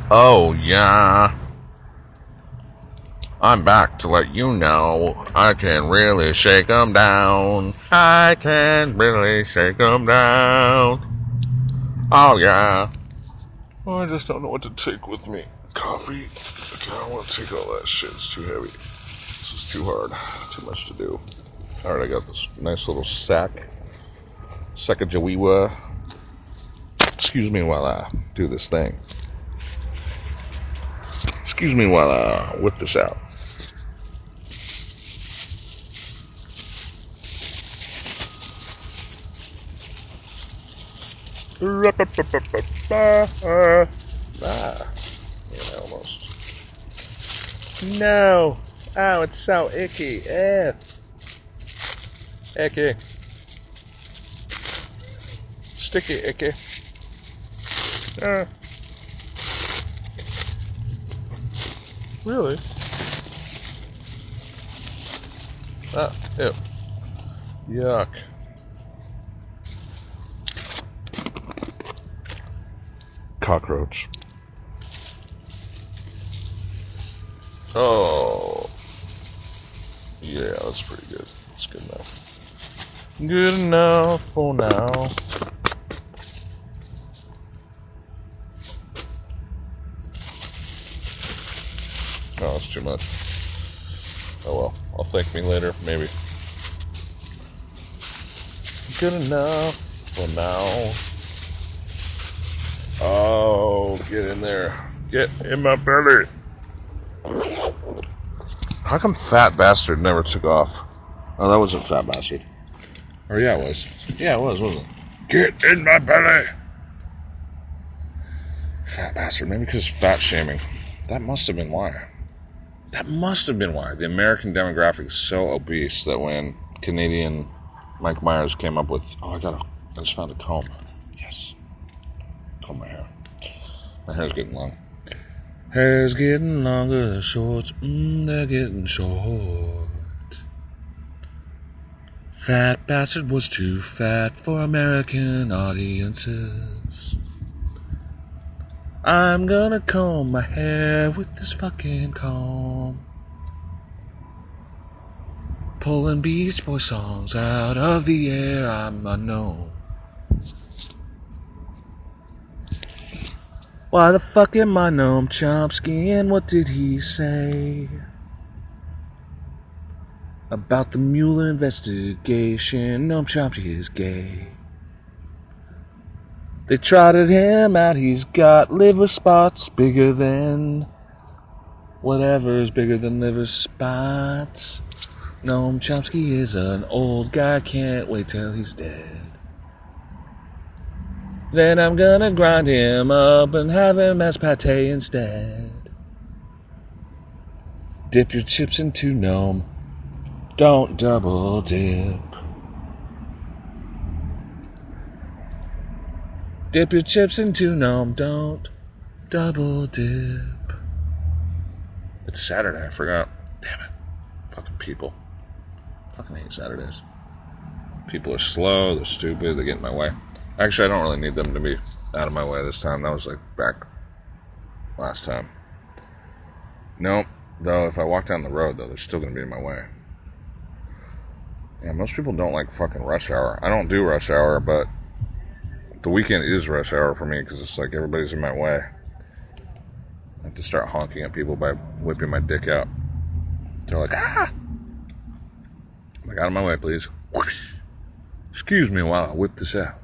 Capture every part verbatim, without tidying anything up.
Oh, yeah. I'm back to let you know I can really shake 'em down. I can really shake 'em down. Oh, yeah. Oh, I just don't know what to take with me. Coffee. Okay, I don't want to take all that shit. It's too heavy. This is too hard. Too much to do. Alright, I got this nice little sack. Sacagawea. Excuse me while I do this thing. Excuse me while I whip this out. Ah, yeah, almost. No. Oh, it's so icky. Eh. Icky. Sticky icky. Uh. Really? Ah, ew. Yuck. Cockroach. Oh. Yeah, that's pretty good. That's good enough. Good enough for now. Oh, that's too much. Oh well. I'll thank me later, maybe. Good enough for now. Oh, get in there. Get in my belly. How come Fat Bastard never took off? Oh, that wasn't Fat Bastard. Or yeah, it was. Yeah, it was, wasn't it? Get in my belly. Fat Bastard. Maybe because fat shaming. That must have been why. That must have been why. The American demographic is so obese that when Canadian Mike Myers came up with, oh, I got a, I just found a comb. Yes. Comb my hair. My hair's getting long. Hair's getting longer, shorts, mmm, they're getting short. Fat Bastard was too fat for American audiences. I'm gonna comb my hair with this fucking comb. Pulling Beach Boy songs out of the air, I'm unknown. Why the fuck am I Noam Chomsky, and what did he say about the Mueller investigation? Noam Chomsky is gay. They trotted him out, he's got liver spots bigger than whatever is bigger than liver spots. Noam Chomsky is an old guy, can't wait till he's dead. Then I'm gonna grind him up and have him as pate instead. Dip your chips into Noam, don't double dip. Dip your chips into Noam, don't double dip. It's Saturday, I forgot. Damn it. Fucking people. Fucking hate Saturdays. People are slow, they're stupid, they get in my way. Actually, I don't really need them to be out of my way this time. That was like back last time. Nope. Though, if I walk down the road, though, they're still going to be in my way. Yeah, most people don't like fucking rush hour. I don't do rush hour, but the weekend is rush hour for me because it's like everybody's in my way. I have to start honking at people by whipping my dick out. They're like, ah! I'm like, out of my way, please. Whoosh. Excuse me while I whip this out.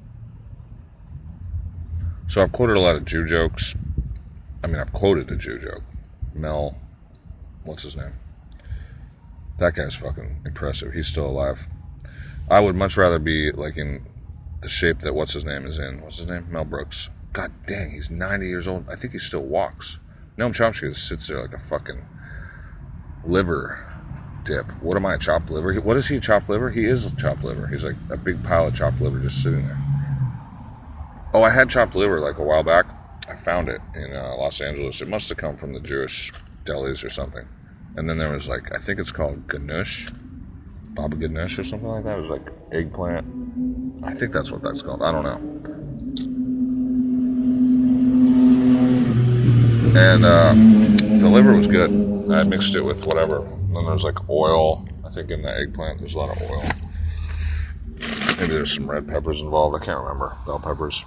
So I've quoted a lot of Jew jokes. I mean, I've quoted a Jew joke. Mel, what's his name? That guy's fucking impressive. He's still alive. I would much rather be like in the shape that what's his name is in. What's his name? Mel Brooks. God dang, he's ninety years old. I think he still walks. Noam Chomsky just sits there like a fucking liver dip. What am I, chopped liver? What is he, chopped liver? He is chopped liver. He's like a big pile of chopped liver just sitting there. Oh, I had chopped liver like a while back. I found it in uh, Los Angeles. It must have come from the Jewish delis or something. And then there was like, I think it's called ganush. Baba ganush or something like that. It was like eggplant. I think that's what that's called. I don't know. And uh, the liver was good. I mixed it with whatever. And then there's like oil. I think in the eggplant there's a lot of oil. Maybe there's some red peppers involved. I can't remember. Bell peppers.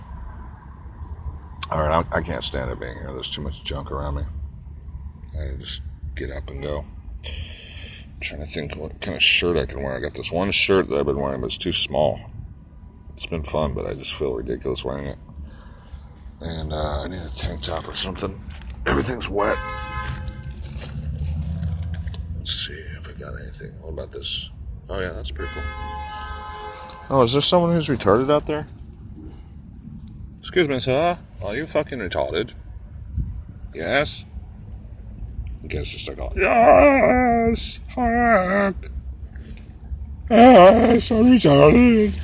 Alright, I can't stand it being here. There's too much junk around me. I gotta just get up and go. I'm trying to think what kind of shirt I can wear. I got this one shirt that I've been wearing, but it's too small. It's been fun, but I just feel ridiculous wearing it. And uh, I need a tank top or something. Everything's wet. Let's see if I got anything. What about this? Oh yeah, that's pretty cool. Oh, is there someone who's retarded out there? Excuse me, sir. Are you fucking retarded? Yes? I guess just like, yes! Heck! Yes, I'm retarded!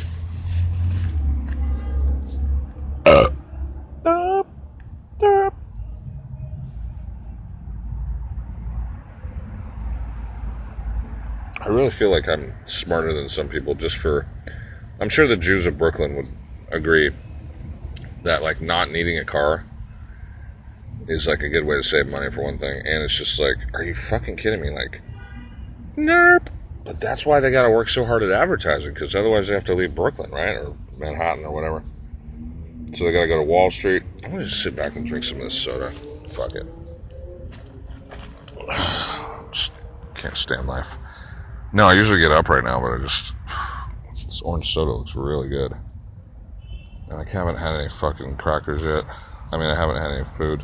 Uh. Derp, derp. I really feel like I'm smarter than some people just for... I'm sure the Jews of Brooklyn would agree that, like, not needing a car is, like, a good way to save money for one thing. And it's just like, are you fucking kidding me? Like, nope. But that's why they gotta work so hard at advertising, because otherwise they have to leave Brooklyn, right? Or Manhattan or whatever. So they gotta go to Wall Street. I'm gonna just sit back and drink some of this soda. Fuck it. Just can't stand life. No, I usually get up right now, but I just... This orange soda looks really good. And I haven't had any fucking crackers yet. I mean, I haven't had any food.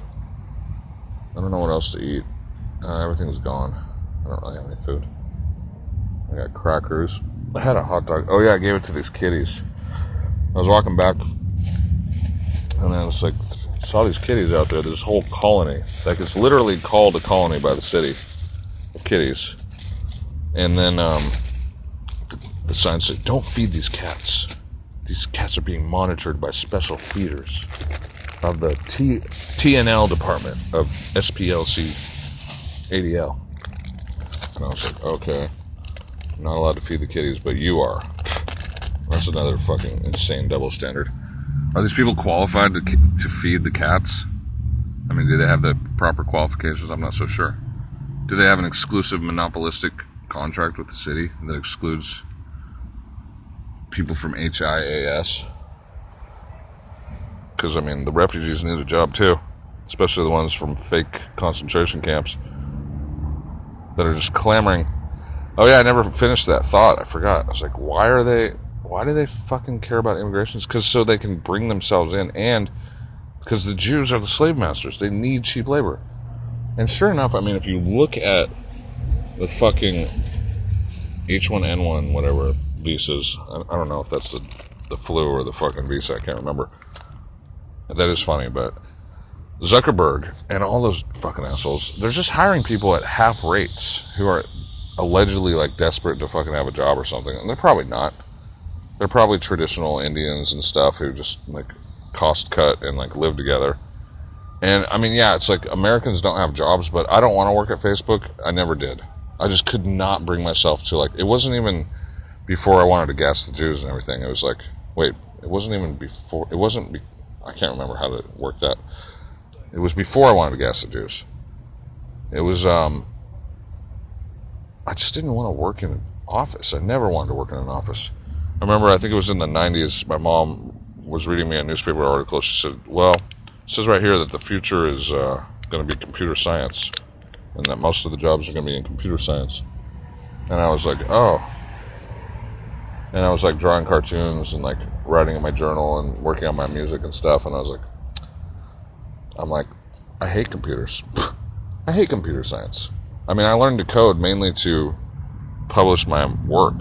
I don't know what else to eat. Uh, everything's gone. I don't really have any food. I got crackers. I had a hot dog. Oh yeah, I gave it to these kitties. I was walking back, and then I was like, saw these kitties out there. This whole colony, like it's literally called a colony by the city of kitties. And then um, the, the sign said, "Don't feed these cats. These cats are being monitored by special feeders of the T TNL department of S P L C A D L." And I was like, okay, I'm not allowed to feed the kitties, but you are. That's another fucking insane double standard. Are these people qualified to to feed the cats? I mean, do they have the proper qualifications? I'm not so sure. Do they have an exclusive monopolistic contract with the city that excludes people from H I A S? Because, I mean, the refugees need a job too. Especially the ones from fake concentration camps that are just clamoring. Oh yeah, I never finished that thought. I forgot. I was like, why are they... Why do they fucking care about immigration? It's because so they can bring themselves in, and because the Jews are the slave masters. They need cheap labor. And sure enough, I mean, if you look at the fucking H one N one, whatever, visas, I don't know if that's the, the flu or the fucking visa, I can't remember. That is funny, but Zuckerberg and all those fucking assholes, they're just hiring people at half rates who are allegedly, like, desperate to fucking have a job or something. And they're probably not. They're probably traditional Indians and stuff who just, like, cost cut and, like, live together. And, I mean, yeah, it's like Americans don't have jobs, but I don't want to work at Facebook. I never did. I just could not bring myself to, like, it wasn't even before I wanted to gas the Jews and everything. It was like, wait, it wasn't even before, it wasn't, be, I can't remember how to work that. It was before I wanted to gas the Jews. It was, um, I just didn't want to work in an office. I never wanted to work in an office. I remember, I think it was in the nineties, my mom was reading me a newspaper article. She said, well, it says right here that the future is uh, going to be computer science, and that most of the jobs are going to be in computer science. And I was like, oh. And I was like drawing cartoons and like writing in my journal and working on my music and stuff. And I was like, I'm like, I hate computers. I hate computer science. I mean, I learned to code mainly to publish my work.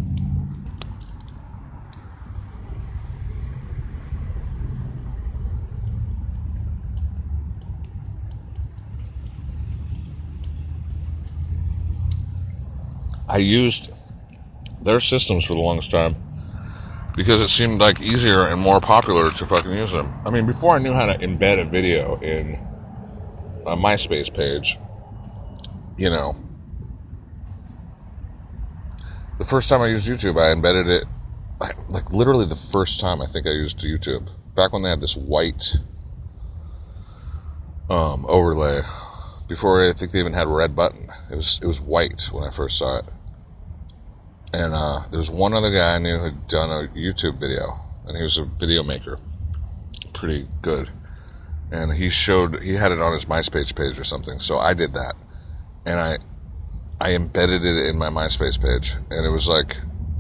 I used their systems for the longest time because it seemed like easier and more popular to fucking use them. I mean, before I knew how to embed a video in a MySpace page, you know, the first time I used YouTube, I embedded it, like literally the first time I think I used YouTube, back when they had this white, um, overlay. Before I think they even had a red button. It was it was white when I first saw it. And uh, there was one other guy I knew who had done a YouTube video, and he was a video maker, pretty good. And he showed he had it on his MySpace page or something. So I did that, and I I embedded it in my MySpace page, and it was like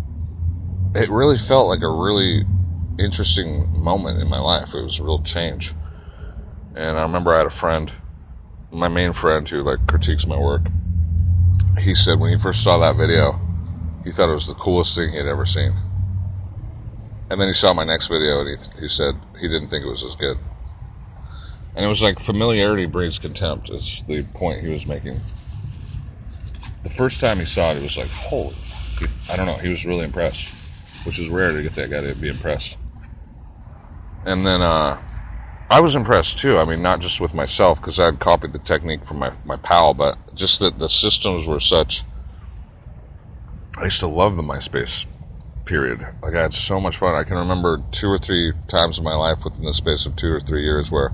it really felt like a really interesting moment in my life. It was a real change. And I remember I had a friend, my main friend who like critiques my work. He said when he first saw that video, he thought it was the coolest thing he had ever seen. And then he saw my next video and he, he said he didn't think it was as good. And it was like familiarity breeds contempt is the point he was making. The first time he saw it, it was like, holy, he, I don't know, he was really impressed, which is rare to get that guy to be impressed. And then uh, I was impressed too. I mean, not just with myself, because I had copied the technique from my, my pal, but just that the systems were such. I used to love the MySpace period. Like, I had so much fun. I can remember two or three times in my life within the space of two or three years where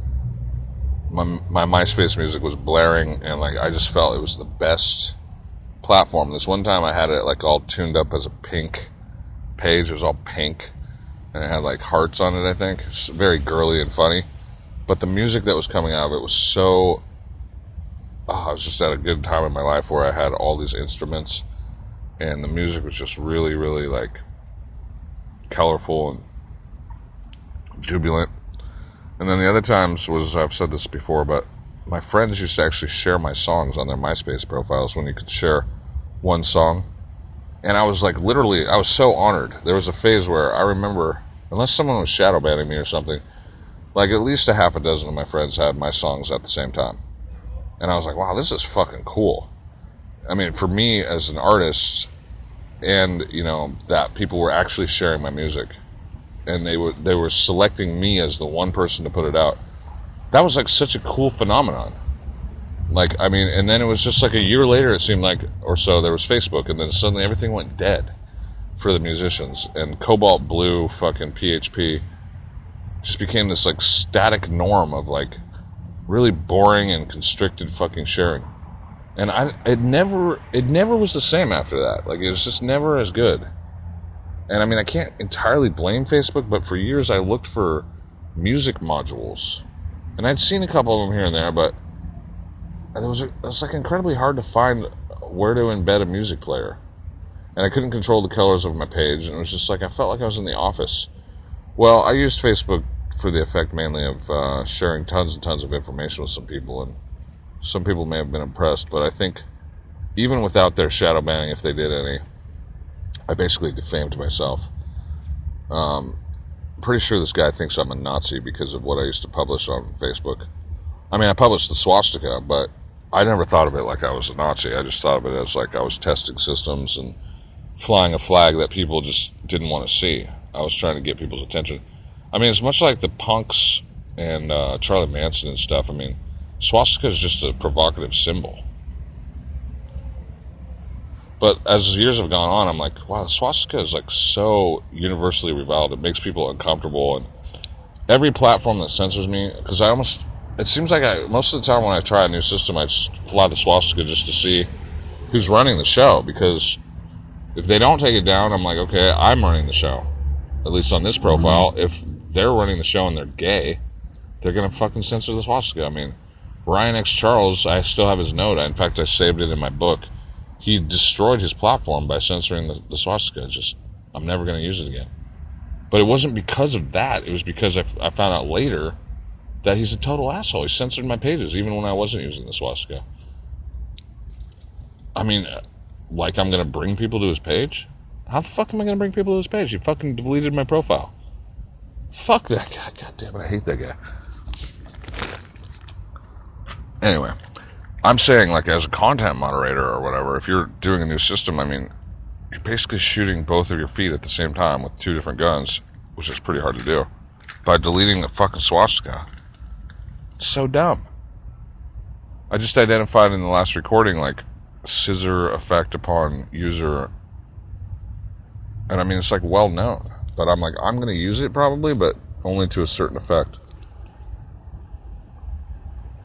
my, my MySpace music was blaring, and like I just felt it was the best platform. This one time I had it like all tuned up as a pink page. It was all pink, and it had like hearts on it, I think. It's very girly and funny. But the music that was coming out of it was so... Oh, I was just at a good time in my life where I had all these instruments, and the music was just really, really like colorful and jubilant. And then the other times was, I've said this before, but my friends used to actually share my songs on their MySpace profiles when you could share one song. And I was like, literally, I was so honored. There was a phase where I remember, unless someone was shadow banning me or something, like at least a half a dozen of my friends had my songs at the same time. And I was like, wow, this is fucking cool. I mean, for me as an artist, and, you know, that people were actually sharing my music, and they were they were selecting me as the one person to put it out. That was like such a cool phenomenon. Like, I mean, and then it was just like a year later, it seemed like, or so, there was Facebook, and then suddenly everything went dead for the musicians, and Cobalt Blue fucking P H P just became this like static norm of like really boring and constricted fucking sharing. And I it never it never was the same after that. Like, it was just never as good. And I mean, I can't entirely blame Facebook, but for years I looked for music modules, and I'd seen a couple of them here and there, but it was, it was like incredibly hard to find where to embed a music player. And I couldn't control the colors of my page, and it was just like I felt like I was in the office. Well, I used Facebook for the effect mainly of uh, sharing tons and tons of information with some people, and some people may have been impressed, but I think even without their shadow banning, if they did any, I basically defamed myself. Um, I'm pretty sure this guy thinks I'm a Nazi because of what I used to publish on Facebook. I mean, I published the swastika, but I never thought of it like I was a Nazi. I just thought of it as like I was testing systems and flying a flag that people just didn't want to see. I was trying to get people's attention. I mean, it's much like the punks and uh, Charlie Manson and stuff. I mean, swastika is just a provocative symbol. But as years have gone on, I'm like, wow, the swastika is like so universally reviled. It makes people uncomfortable. And every platform that censors me, because I almost, it seems like I, most of the time when I try a new system, I just fly the swastika just to see who's running the show. Because if they don't take it down, I'm like, okay, I'm running the show. At least on this profile. If they're running the show and they're gay, they're going to fucking censor the swastika. I mean, Ryan X. Charles, I still have his note. In fact, I saved it in my book. He destroyed his platform by censoring the, the swastika. Just, I'm never going to use it again. But it wasn't because of that. It was because I, I found out later that he's a total asshole. He censored my pages, even when I wasn't using the swastika. I mean, like I'm going to bring people to his page? How the fuck am I going to bring people to his page? He fucking deleted my profile. Fuck that guy. God damn it, I hate that guy. Anyway, I'm saying, like, as a content moderator or whatever, if you're doing a new system, I mean, you're basically shooting both of your feet at the same time with two different guns, which is pretty hard to do, by deleting the fucking swastika. It's so dumb. I just identified in the last recording, like, scissor effect upon user, and I mean, it's like well known, but I'm like, I'm going to use it probably, but only to a certain effect.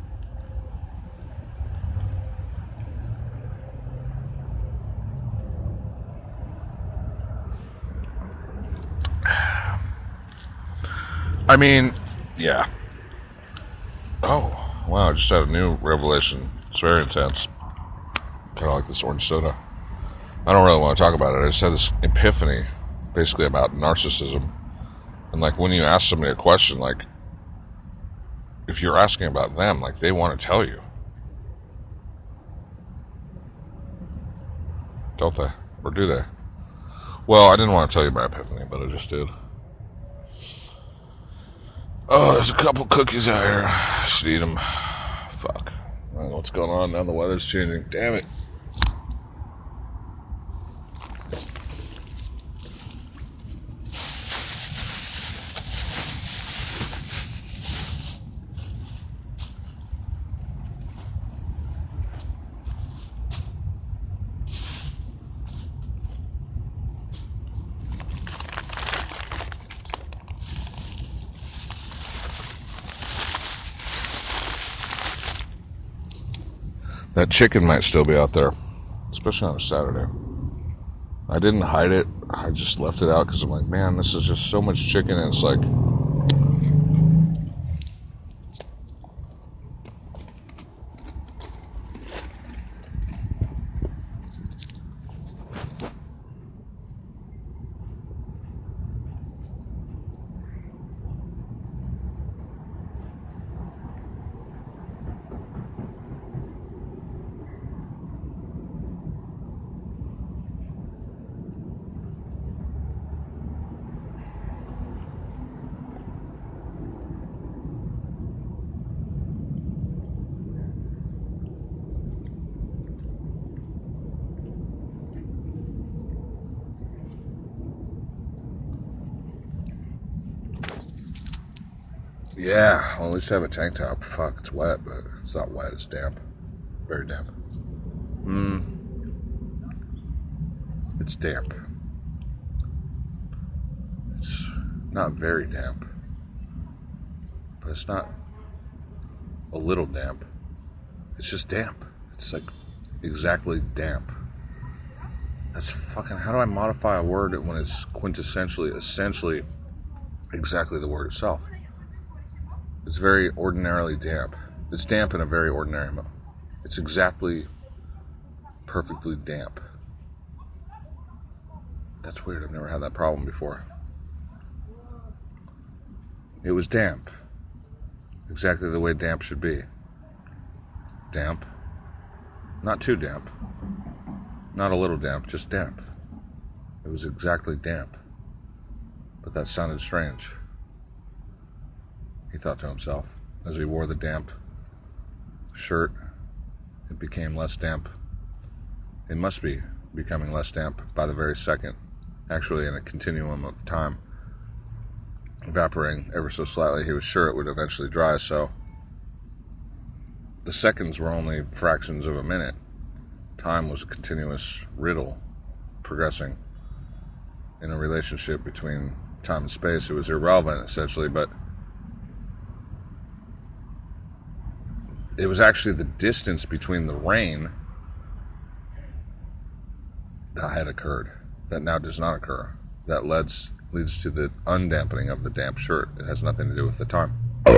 I mean, yeah. Oh, wow, I just had a new revelation. It's very intense. Kind of like this orange soda. I don't really want to talk about it. I just had this epiphany, basically about narcissism. And like when you ask somebody a question, like if you're asking about them, like they want to tell you. Don't they? Or do they? Well, I didn't want to tell you my epiphany, but I just did. Oh, there's a couple cookies out here. I should eat them. Fuck. I don't know what's going on now. The weather's changing. Damn it. That chicken might still be out there, especially on a Saturday. I didn't hide it. I just left it out because I'm like, man, this is just so much chicken. And it's like, yeah, well, at least I have a tank top. Fuck, it's wet, but it's not wet. It's damp. Very damp. Hmm. It's damp. It's not very damp, but it's not a little damp. It's just damp. It's like exactly damp. That's fucking. How do I modify a word when it's quintessentially, essentially, exactly the word itself? It's very ordinarily damp. It's damp in a very ordinary mode. It's exactly perfectly damp. That's weird. I've never had that problem before. It was damp. Exactly the way damp should be. Damp. Not too damp. Not a little damp, just damp. It was exactly damp. But that sounded strange, he thought to himself, as he wore the damp shirt. It became less damp. It must be becoming less damp by the very second, actually in a continuum of time, evaporating ever so slightly. He was sure it would eventually dry, so the seconds were only fractions of a minute. Time was a continuous riddle, progressing in a relationship between time and space. It was irrelevant, essentially, but it was actually the distance between the rain that had occurred, that now does not occur, that leads, leads to the undampening of the damp shirt. It has nothing to do with the time.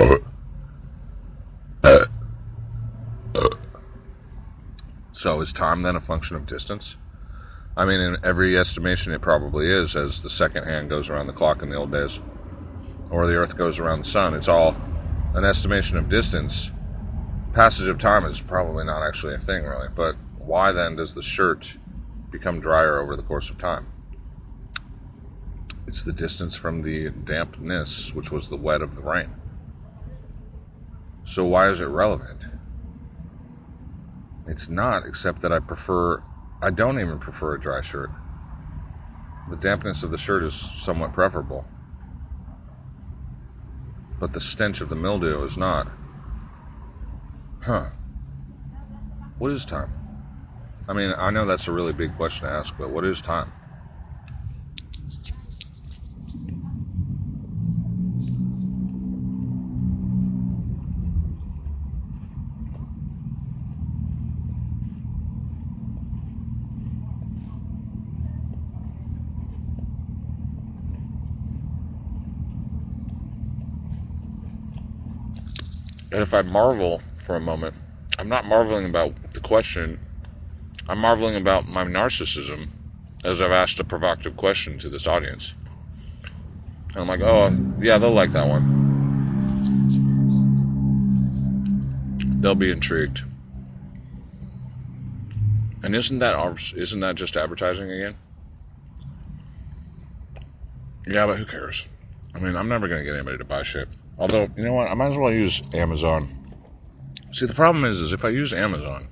So is time then a function of distance? I mean, in every estimation, it probably is, as the second hand goes around the clock in the old days, or the earth goes around the sun. It's all an estimation of distance. Passage of time is probably not actually a thing, really. But why then does the shirt become drier over the course of time? It's the distance from the dampness, which was the wet of the rain. So why is it relevant? It's not, except that I prefer, I don't even prefer a dry shirt. The dampness of the shirt is somewhat preferable, but the stench of the mildew is not. Huh. What is time? I mean, I know that's a really big question to ask, but what is time? And if I marvel for a moment, I'm not marveling about the question. I'm marveling about my narcissism as I've asked a provocative question to this audience. And I'm like, oh, yeah, they'll like that one. They'll be intrigued. And isn't that isn't that just advertising again? Yeah, but who cares? I mean, I'm never going to get anybody to buy shit. Although, you know what? I might as well use Amazon. See, the problem is, is if I use Amazon,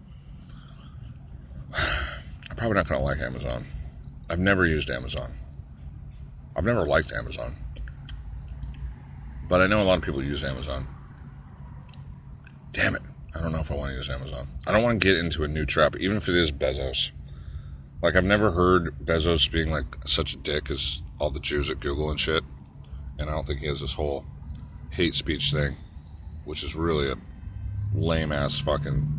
I'm probably not going to like Amazon. I've never used Amazon. I've never liked Amazon. But I know a lot of people use Amazon. Damn it. I don't know if I want to use Amazon. I don't want to get into a new trap, even if it is Bezos. Like, I've never heard Bezos being, like, such a dick as all the Jews at Google and shit. And I don't think he has this whole hate speech thing, which is really a lame-ass fucking...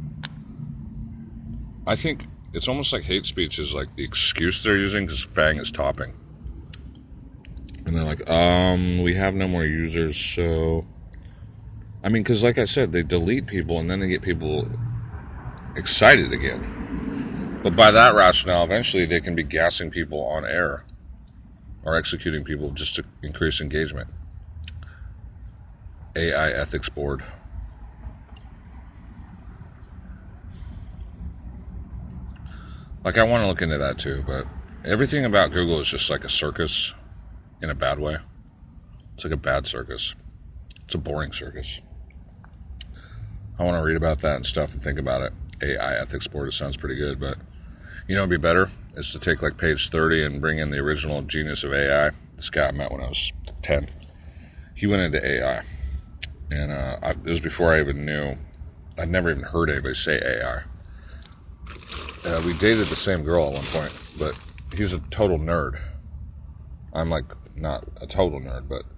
I think it's almost like hate speech is, like, the excuse they're using because Fang is topping. And they're like, um, we have no more users, so... I mean, because like I said, they delete people and then they get people excited again. But by that rationale, eventually they can be gassing people on air or executing people just to increase engagement. A I ethics board. Like, I want to look into that too, but everything about Google is just like a circus in a bad way. It's like a bad circus. It's a boring circus. I want to read about that and stuff and think about it. A I ethics board, it sounds pretty good, but you know, it'd be better is to take like page thirty and bring in the original genius of A I. This guy I met when I was ten. He went into A I, and uh, I, it was before I even knew. I'd never even heard anybody say A I. Uh, we dated the same girl at one point, but he's a total nerd. I'm like not a total nerd, but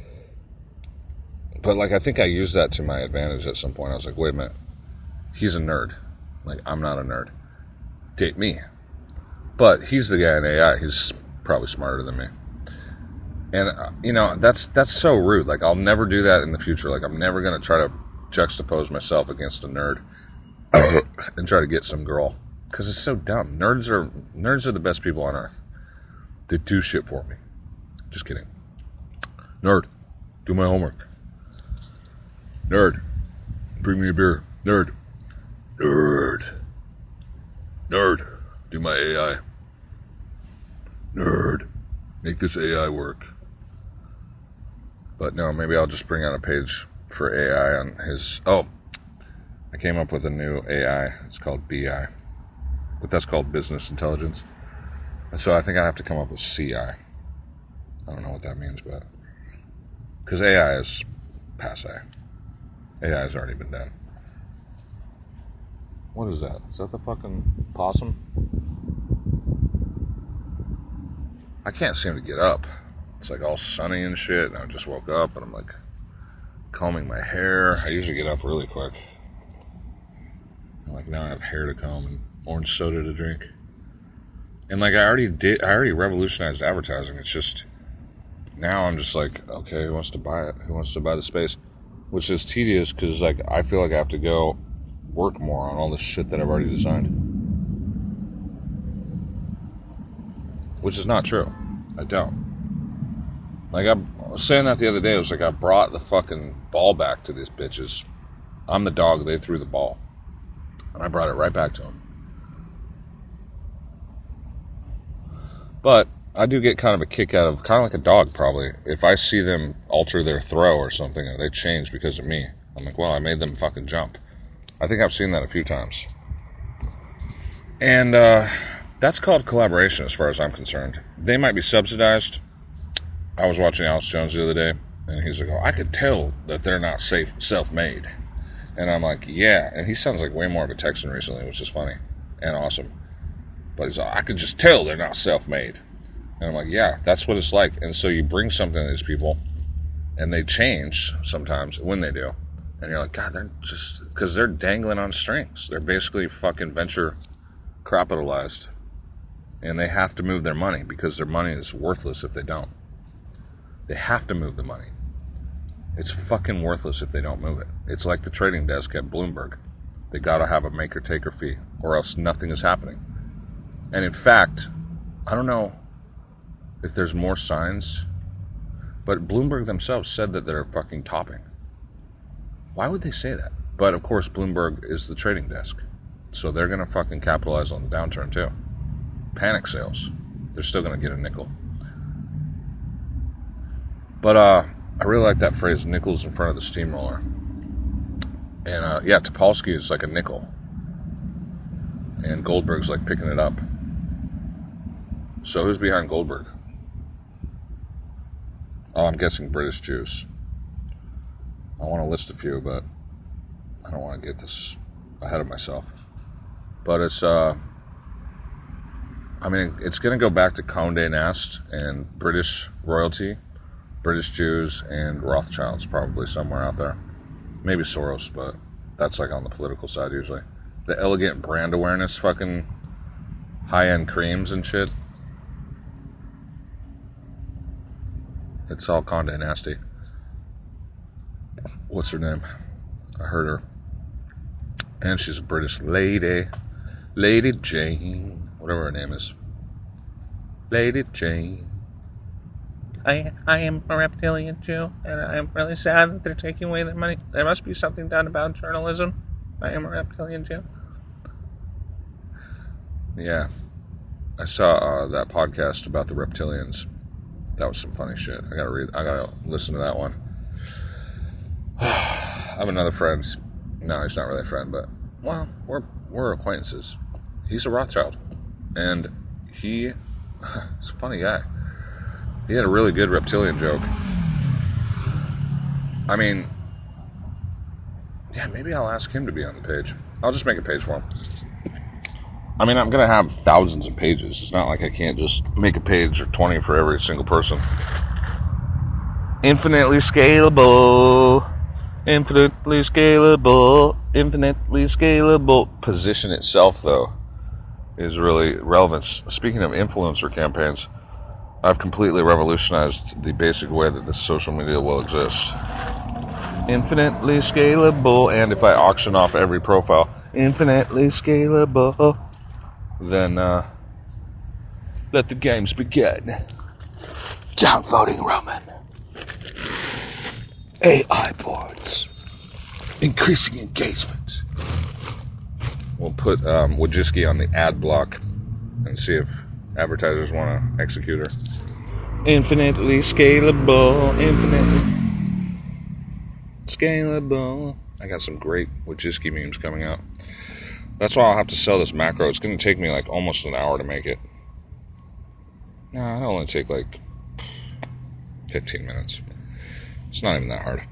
but like I think I used that to my advantage at some point. I was like, wait a minute, he's a nerd. Like, I'm not a nerd. Date me. But he's the guy in A I. He's probably smarter than me. And, uh, you know, that's that's so rude. Like, I'll never do that in the future. Like, I'm never going to try to juxtapose myself against a nerd and try to get some girl. Because it's so dumb. Nerds are nerds are the best people on earth. They do shit for me. Just kidding. Nerd, do my homework. Nerd, bring me a beer. Nerd. Nerd. Nerd, do my A I. Nerd, make this A I work. But no, maybe I'll just bring out a page for A I on his... Oh, I came up with a new A I. It's called B I. But that's called business intelligence. And so I think I have to come up with C I. I don't know what that means, but... Because A I is passe. A I has already been done. What is that? Is that the fucking possum? I can't seem to get up. It's like all sunny and shit, and I just woke up, and I'm like combing my hair. I usually get up really quick. And like now I have hair to comb and orange soda to drink. And like I already did, I already revolutionized advertising. It's just, now I'm just like, okay, who wants to buy it? Who wants to buy the space? Which is tedious because like I feel like I have to go work more on all this shit that I've already designed. Which is not true. I don't. Like, I was saying that the other day. It was like I brought the fucking ball back to these bitches. I'm the dog, they threw the ball. And I brought it right back to them. But I do get kind of a kick out of, kind of like a dog probably, if I see them alter their throw or something, or they change because of me. I'm like, well, I made them fucking jump. I think I've seen that a few times. And uh, that's called collaboration as far as I'm concerned. They might be subsidized. I was watching Alex Jones the other day, and he's like, oh, I could tell that they're not safe, self-made. And I'm like, yeah. And he sounds like way more of a Texan recently, which is funny and awesome. But he's like, I could just tell they're not self-made. And I'm like, yeah, that's what it's like. And so you bring something to these people, and they change sometimes when they do. And you're like, God, they're just, because they're dangling on strings. They're basically fucking venture capitalized. And they have to move their money because their money is worthless if they don't. They have to move the money. It's fucking worthless if they don't move it. It's like the trading desk at Bloomberg. They gotta have a maker-taker fee, or else nothing is happening. And in fact, I don't know if there's more signs, but Bloomberg themselves said that they're fucking topping. Why would they say that? But of course, Bloomberg is the trading desk, so they're gonna fucking capitalize on the downturn too. Panic sales. They're still gonna get a nickel. But uh, I really like that phrase, nickels in front of the steamroller. And uh, yeah, Topolsky is like a nickel, and Goldberg's like picking it up. So who's behind Goldberg? Oh, I'm guessing British Jews. I want to list a few, but I don't want to get this ahead of myself. But it's, uh, I mean, it's going to go back to Condé Nast and British royalty, British Jews, and Rothschilds probably somewhere out there. Maybe Soros, but that's like on the political side usually. The elegant brand awareness, fucking high-end creams and shit. It's all Condé Nasty. What's her name? I heard her. And she's a British lady. Lady Jane. Whatever her name is. Lady Jane. I I am a reptilian Jew, and I'm really sad that they're taking away their money. There must be something done about journalism. I am a reptilian Jew. Yeah. I saw uh, that podcast about the reptilians. That was some funny shit. I gotta read. I gotta listen to that one. I have another friend. No, he's not really a friend, but well, we're we're acquaintances. He's a Rothschild, and he he's a funny guy. He had a really good reptilian joke. I mean, yeah, maybe I'll ask him to be on the page. I'll just make a page for him. I mean, I'm gonna have thousands of pages. It's not like I can't just make a page or twenty for every single person. Infinitely scalable. Infinitely scalable. Infinitely scalable. Position itself, though, is really relevant. Speaking of influencer campaigns, I've completely revolutionized the basic way that this social media will exist. Infinitely scalable, and if I auction off every profile, infinitely scalable, then uh, let the games begin. Downvoting Roman. A I boards. Increasing engagement. We'll put um, Wojcicki on the ad block and see if advertisers want to execute her. Infinitely scalable, infinitely scalable. I got some great Wojcicki memes coming out. That's why I'll have to sell this macro. It's going to take me like almost an hour to make it. No, it'll only take like fifteen minutes. It's not even that hard.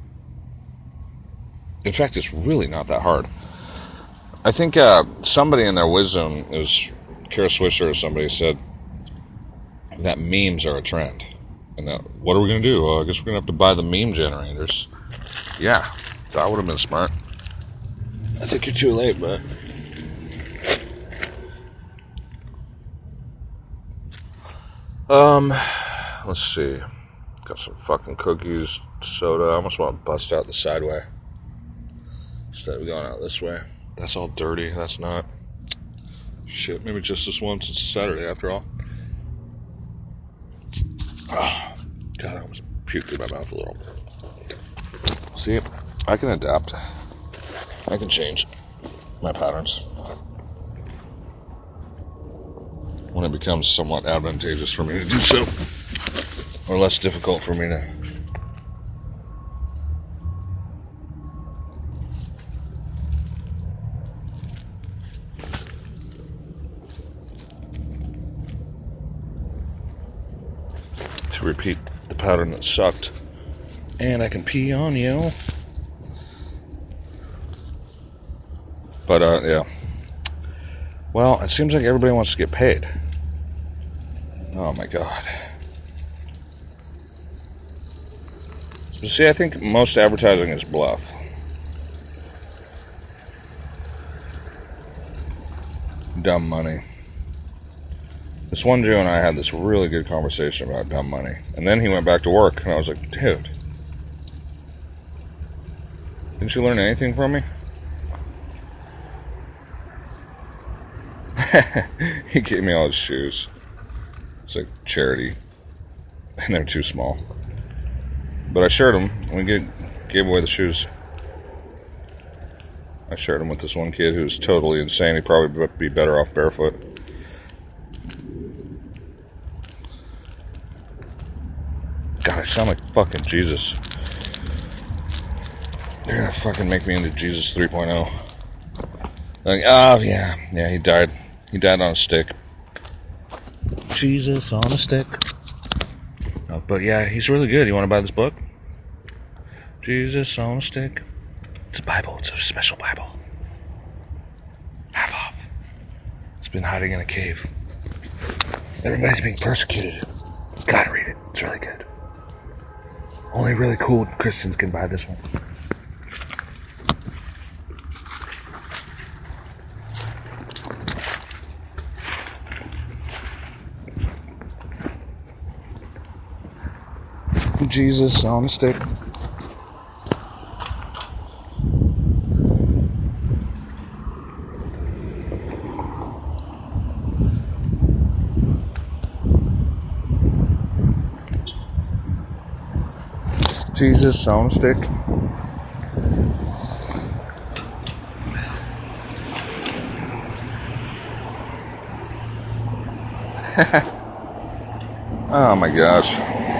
In fact, it's really not that hard. I think uh, somebody in their wisdom, it was Kara Swisher or somebody, said that memes are a trend. And that, what are we going to do? Well, I guess we're going to have to buy the meme generators. Yeah, that would have been smart. I think you're too late, but... Um, let's see. Got some fucking cookies, soda. I almost want to bust out the sideway. Instead of going out this way. That's all dirty. That's not. Shit, maybe just this once. It's a Saturday after all. Oh, God, I almost puked in my mouth a little. See, I can adapt. I can change my patterns when it becomes somewhat advantageous for me to do so, or less difficult for me to. to repeat the pattern that sucked. And I can pee on you. But, uh, yeah. Well, it seems like everybody wants to get paid. Oh, my God. So, see, I think most advertising is bluff. Dumb money. This one Jew and I had this really good conversation about dumb money. And then he went back to work, and I was like, dude, Didn't you learn anything from me? He gave me all his shoes. It's like charity. And they're too small. But I shared them. We get, gave away the shoes. I shared them with this one kid who's totally insane. He'd probably be better off barefoot. God, I sound like fucking Jesus. They're gonna fucking make me into Jesus three point oh. Like, oh yeah, yeah, he died. He died on a stick. Jesus on a stick. Oh, but yeah, he's really good. You want to buy this book? Jesus on a stick. It's a Bible. It's a special Bible. Half off. It's been hiding in a cave. Everybody's being persecuted. Gotta read it. It's really good. Only really cool Christians can buy this one. Jesus on a stick. Jesus on a stick. Oh my gosh.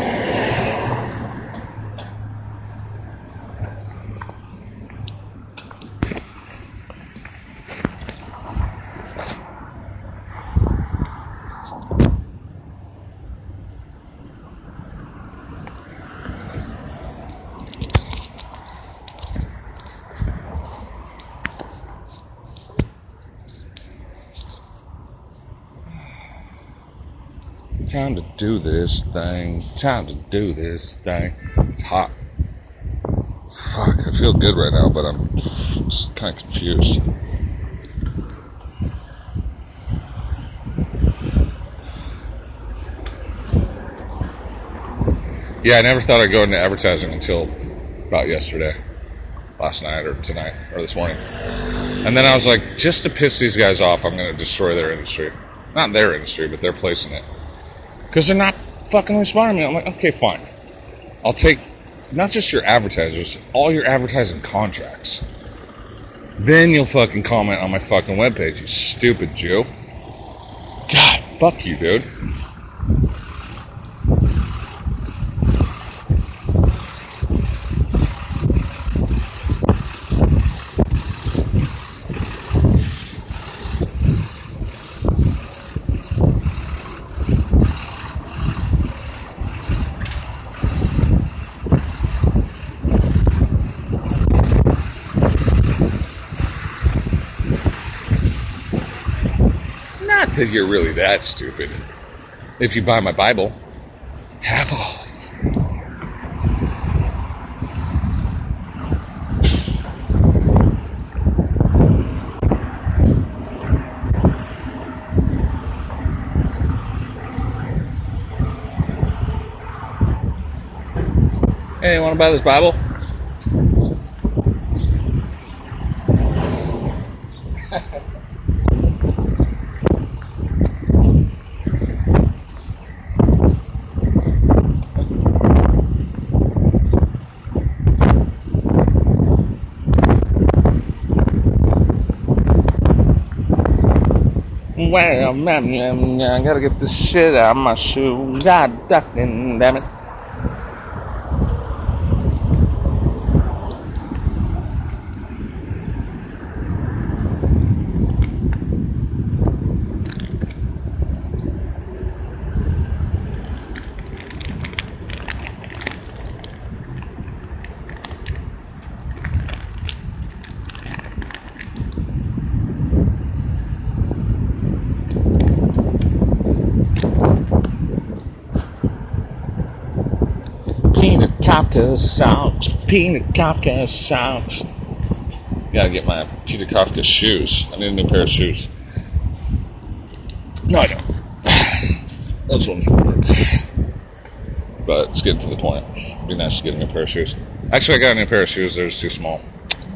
Time to do this thing. Time to do this thing. It's hot. Fuck, I feel good right now, but I'm just kind of confused. Yeah, I never thought I'd go into advertising until about yesterday. Last night or tonight or this morning. And then I was like, just to piss these guys off, I'm going to destroy their industry. Not their industry, but their place in it. Because they're not fucking responding to me. I'm like, okay, fine. I'll take not just your advertisers, all your advertising contracts. Then you'll fucking comment on my fucking webpage, you stupid Jew. God, fuck you, dude. Not that you're really that stupid. If you buy my Bible, half off. Hey, you want to buy this Bible? Well, man, I gotta get this shit out of my shoe. God ducking, damn it. Peanut Kafka socks, Peanut Kafka socks. Gotta get my Peter Kafka shoes. I need a new pair of shoes. No, I don't. Those ones will work. But it's getting to the point. It'd be nice to get a new pair of shoes. Actually, I got a new pair of shoes. They're just too small.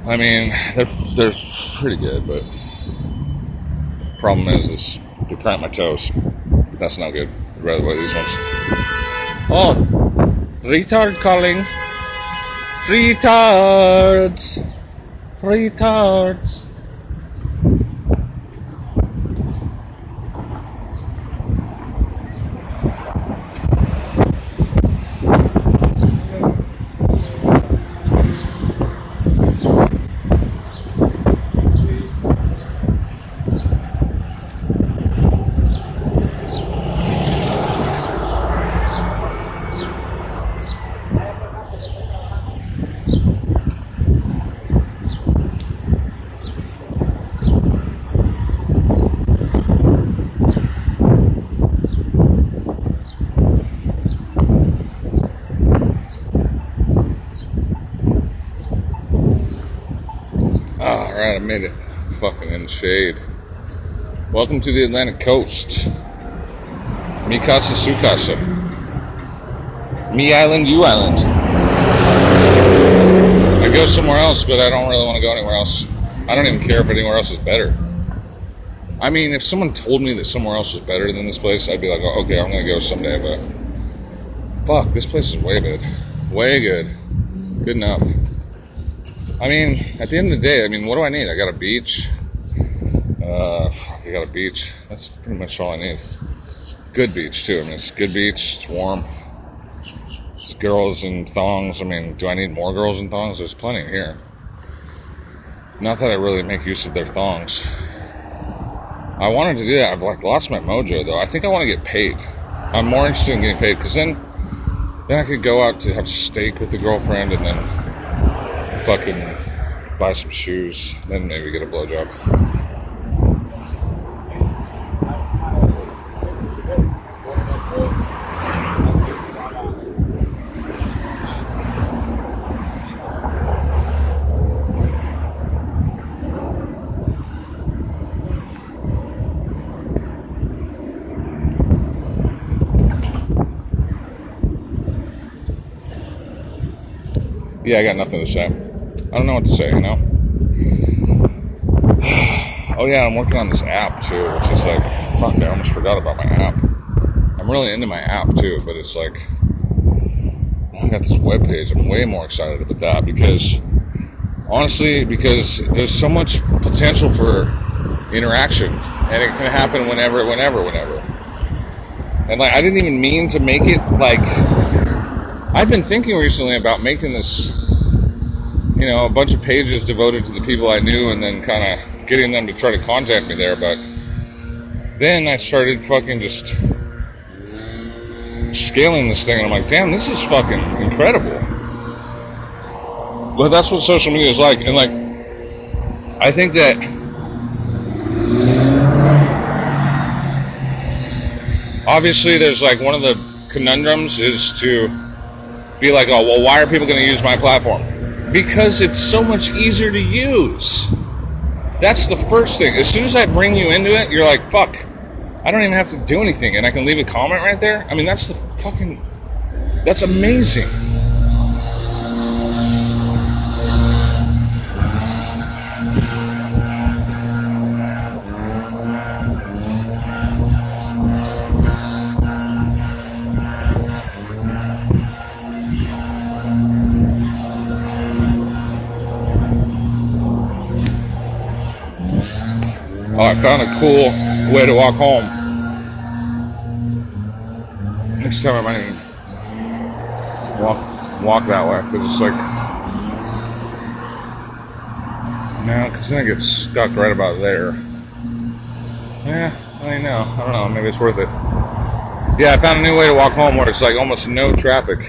I mean, they're they're pretty good, but problem is, is they cramp my toes. That's not good. I'd rather wear these ones. Oh, retard calling. Retards. Retards. Alright, I made it. Fucking in the shade. Welcome to the Atlantic Coast. Mi casa, su casa. Me island, you island. I go somewhere else, but I don't really want to go anywhere else. I don't even care if anywhere else is better. I mean, if someone told me that somewhere else was better than this place, I'd be like, oh, okay, I'm going to go someday, but fuck, this place is way good. Way good. Good enough. I mean, at the end of the day, I mean, what do I need? I got a beach. Uh, fuck, I got a beach. That's pretty much all I need. Good beach, too. I mean, it's a good beach. It's warm. It's girls in thongs. I mean, do I need more girls in thongs? There's plenty here. Not that I really make use of their thongs. I wanted to do that. I've like lost my mojo, though. I think I want to get paid. I'm more interested in getting paid, because then, then I could go out to have steak with a girlfriend and then fucking buy some shoes, then maybe get a blowjob. Yeah, I got nothing to say. I don't know what to say, you know? Oh yeah, I'm working on this app too, which is like, fuck, I almost forgot about my app. I'm really into my app too, but it's like, I got this webpage. I'm way more excited about that because, honestly, because there's so much potential for interaction, and it can happen whenever, whenever, whenever. And like, I didn't even mean to make it like, I've been thinking recently about making this, you know, a bunch of pages devoted to the people I knew and then kind of getting them to try to contact me there, but then I started fucking just scaling this thing, and I'm like, damn, this is fucking incredible. But that's what social media is like, and like, I think that obviously there's like one of the conundrums is to be like, oh, well, why are people going to use my platform? Because it's so much easier to use. That's the first thing. As soon as I bring you into it, you're like, fuck, I don't even have to do anything, and I can leave a comment right there. I mean, that's the fucking, that's amazing. Oh, I found a cool way to walk home. Next time I might even walk walk that way, because it's like, no, because then I get stuck right about there. Yeah, I know. I don't know. Maybe it's worth it. Yeah, I found a new way to walk home where it's like almost no traffic.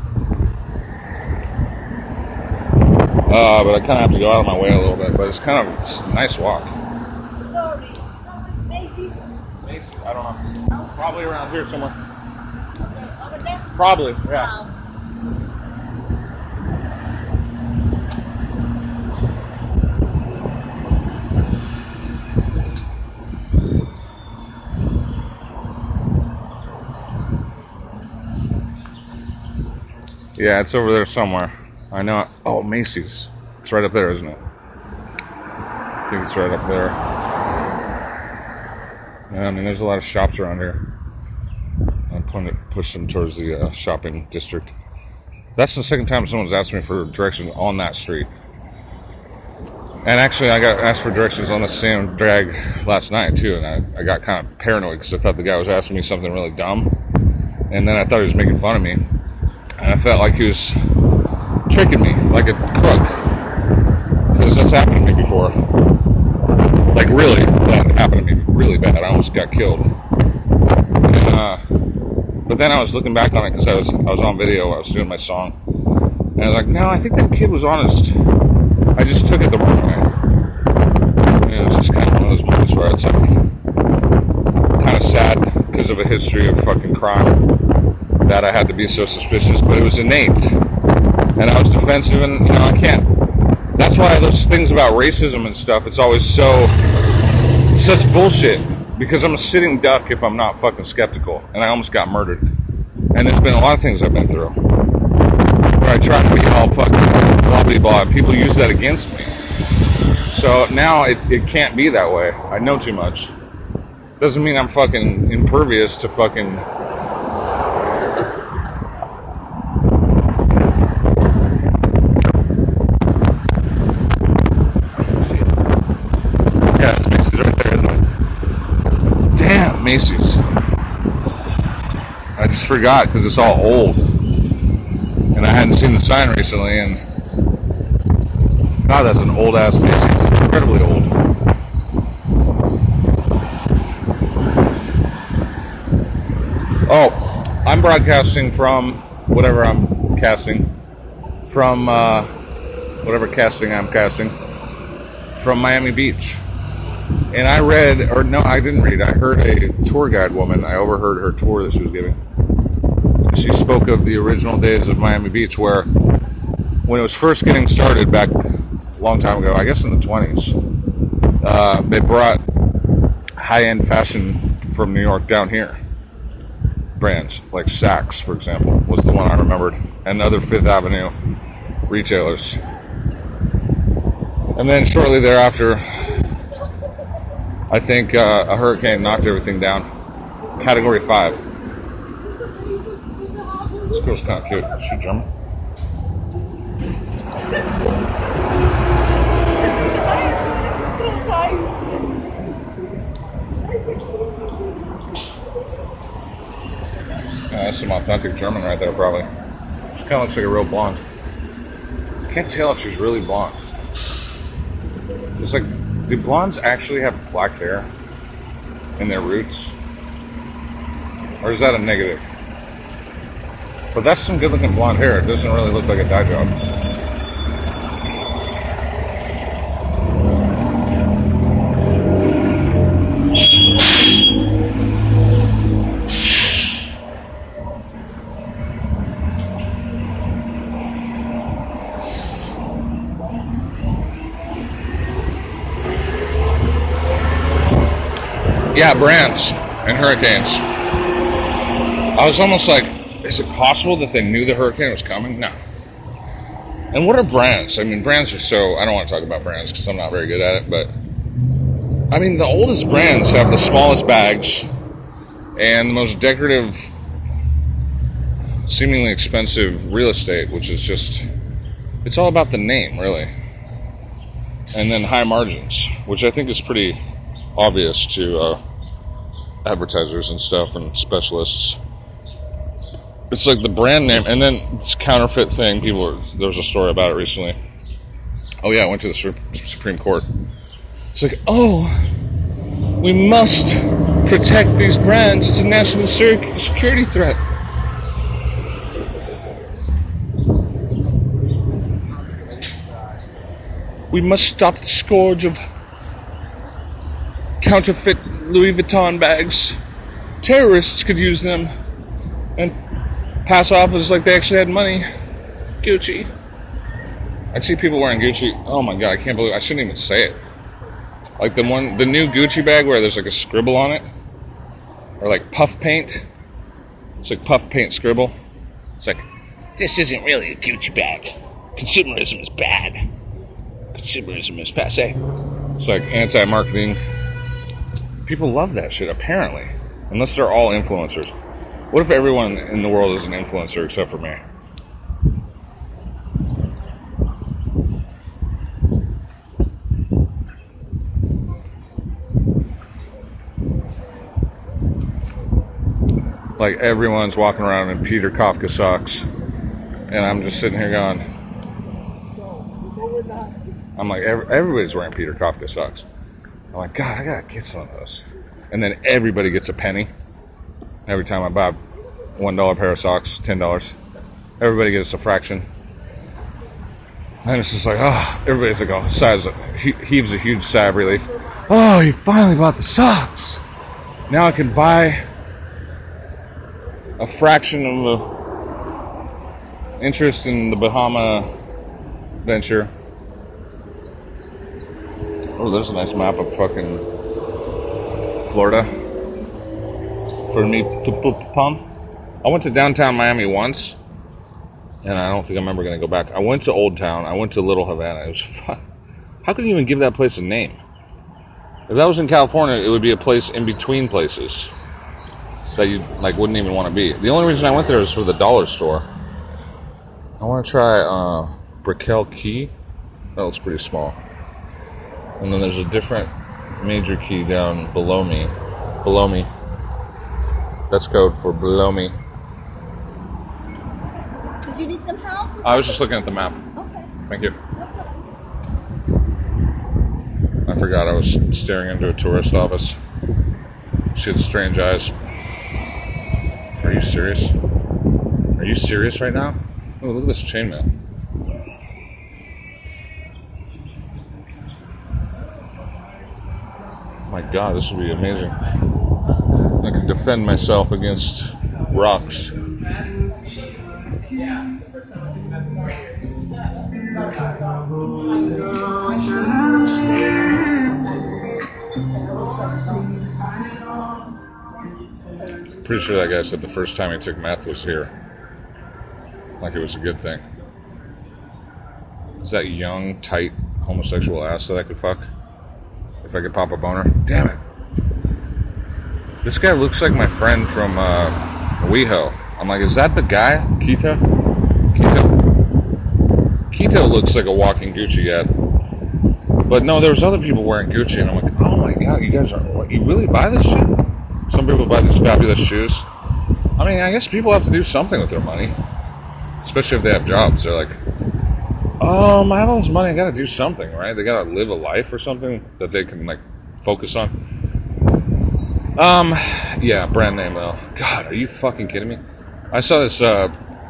Uh, but I kind of have to go out of my way a little bit. But it's kind of it's a nice walk. Sorry. No, it's Macy's. Macy's, I don't know. Probably around here somewhere. Over there? Probably, yeah. Um, Yeah, it's over there somewhere. I know it. Oh, Macy's. It's right up there, isn't it? I think it's right up there. Yeah, I mean, there's a lot of shops around here. I'm trying to push them towards the uh, shopping district. That's the second time someone's asked me for directions on that street. And actually, I got asked for directions on the same drag last night, too. And I, I got kind of paranoid because I thought the guy was asking me something really dumb. And then I thought he was making fun of me. And I felt like he was tricking me, like a crook. Because that's happened to me before. Like, really, that happened to me really bad. I almost got killed. And, uh, but then I was looking back on it because I was, I was on video. I was doing my song. And I was like, no, I think that kid was honest. I just took it the wrong way. And it was just kind of one of those moments where it's like kind of sad because of a history of fucking crime that I had to be so suspicious, but it was innate. And I was defensive, and, you know, I can't. That's why those things about racism and stuff, it's always so, such bullshit. Because I'm a sitting duck if I'm not fucking skeptical. And I almost got murdered. And there's been a lot of things I've been through where I try to be all fucking blah blah blah, and people use that against me. So now it, it can't be that way. I know too much. Doesn't mean I'm fucking impervious to fucking... Yeah, it's Macy's right there, isn't it? Damn, Macy's. I just forgot because it's all old. And I hadn't seen the sign recently, and... God, that's an old-ass Macy's. It's incredibly old. Oh, I'm broadcasting from whatever I'm casting. From, uh... whatever casting I'm casting. From Miami Beach. And I read, or no, I didn't read. I heard a tour guide woman. I overheard her tour that she was giving. She spoke of the original days of Miami Beach, where when it was first getting started back a long time ago, I guess in the twenties, uh, they brought high-end fashion from New York down here. Brands like Saks, for example, was the one I remembered, and other Fifth Avenue retailers. And then shortly thereafter, I think uh, a hurricane knocked everything down. Category five. This girl's kind of cute. Is she German? Yeah, that's some authentic German right there, probably. She kind of looks like a real blonde. Can't tell if she's really blonde. It's like, do blondes actually have black hair in their roots? Or is that a negative? But that's some good looking blonde hair. It doesn't really look like a dye job. Yeah, brands and hurricanes. I was almost like, is it possible that they knew the hurricane was coming? No. And what are brands? I mean, brands are so... I don't want to talk about brands because I'm not very good at it, but... I mean, the oldest brands have the smallest bags and the most decorative, seemingly expensive real estate, which is just... It's all about the name, really. And then high margins, which I think is pretty obvious to uh, advertisers and stuff and specialists. It's like the brand name, and then this counterfeit thing. People are, there was a story about it recently. Oh yeah, I went to the Supreme Court. It's like, oh, we must protect these brands. It's a national security threat. We must stop the scourge of counterfeit Louis Vuitton bags. Terrorists could use them and pass off as like they actually had money. Gucci. I see people wearing Gucci. Oh my god, I can't believe I shouldn't even say it. Like the one, the new Gucci bag where there's like a scribble on it, or like puff paint. It's like puff paint scribble. It's like, this isn't really a Gucci bag. Consumerism is bad. consumerism is passe. It's like anti-marketing. People love that shit, apparently. Unless they're all influencers. What if everyone in the world is an influencer except for me? Like everyone's walking around in Peter Kafka socks. And I'm just sitting here going, I'm like, everybody's wearing Peter Kafka socks. I'm like, God, I gotta get some of those. And then everybody gets a penny. Every time I buy one dollar pair of socks, ten dollars. Everybody gets a fraction. And it's just like, oh, everybody's like, oh, sighs, he heaves a huge sigh of relief. Oh, you finally bought the socks. Now I can buy a fraction of the interest in the Bahama venture. Oh, there's a nice map of fucking Florida for me to put upon. I went to downtown Miami once, and I don't think I'm ever going to go back. I went to Old Town. I went to Little Havana. It was fun. How can you even give that place a name? If that was in California, it would be a place in between places that you like wouldn't even want to be. The only reason I went there is for the dollar store. I want to try uh, Brickell Key. That looks pretty small. And then there's a different major key down below me. Below me. That's code for below me. Did you need some help? I was just looking at the map. Okay. Thank you. I forgot I was staring into a tourist office. She had strange eyes. Are you serious? Are you serious right now? Oh, look at this chainmail. My God, this would be amazing. I can defend myself against rocks. Pretty sure that guy said the first time he took meth was here. Like it was a good thing. Is that young, tight, homosexual ass that I could fuck? If I could pop a boner? Damn it. This guy looks like my friend from uh, WeHo. I'm like, is that the guy? Keto? Keto? Keto looks like a walking Gucci ad. But no, there was other people wearing Gucci, and I'm like, oh my God, you guys are, what, you really buy this shit? Some people buy these fabulous shoes. I mean, I guess people have to do something with their money. Especially if they have jobs. They're like, um, I have all this money, I gotta do something, right? They gotta live a life or something that they can, like, focus on. Um, yeah, brand name, though. God, are you fucking kidding me? I saw this, uh,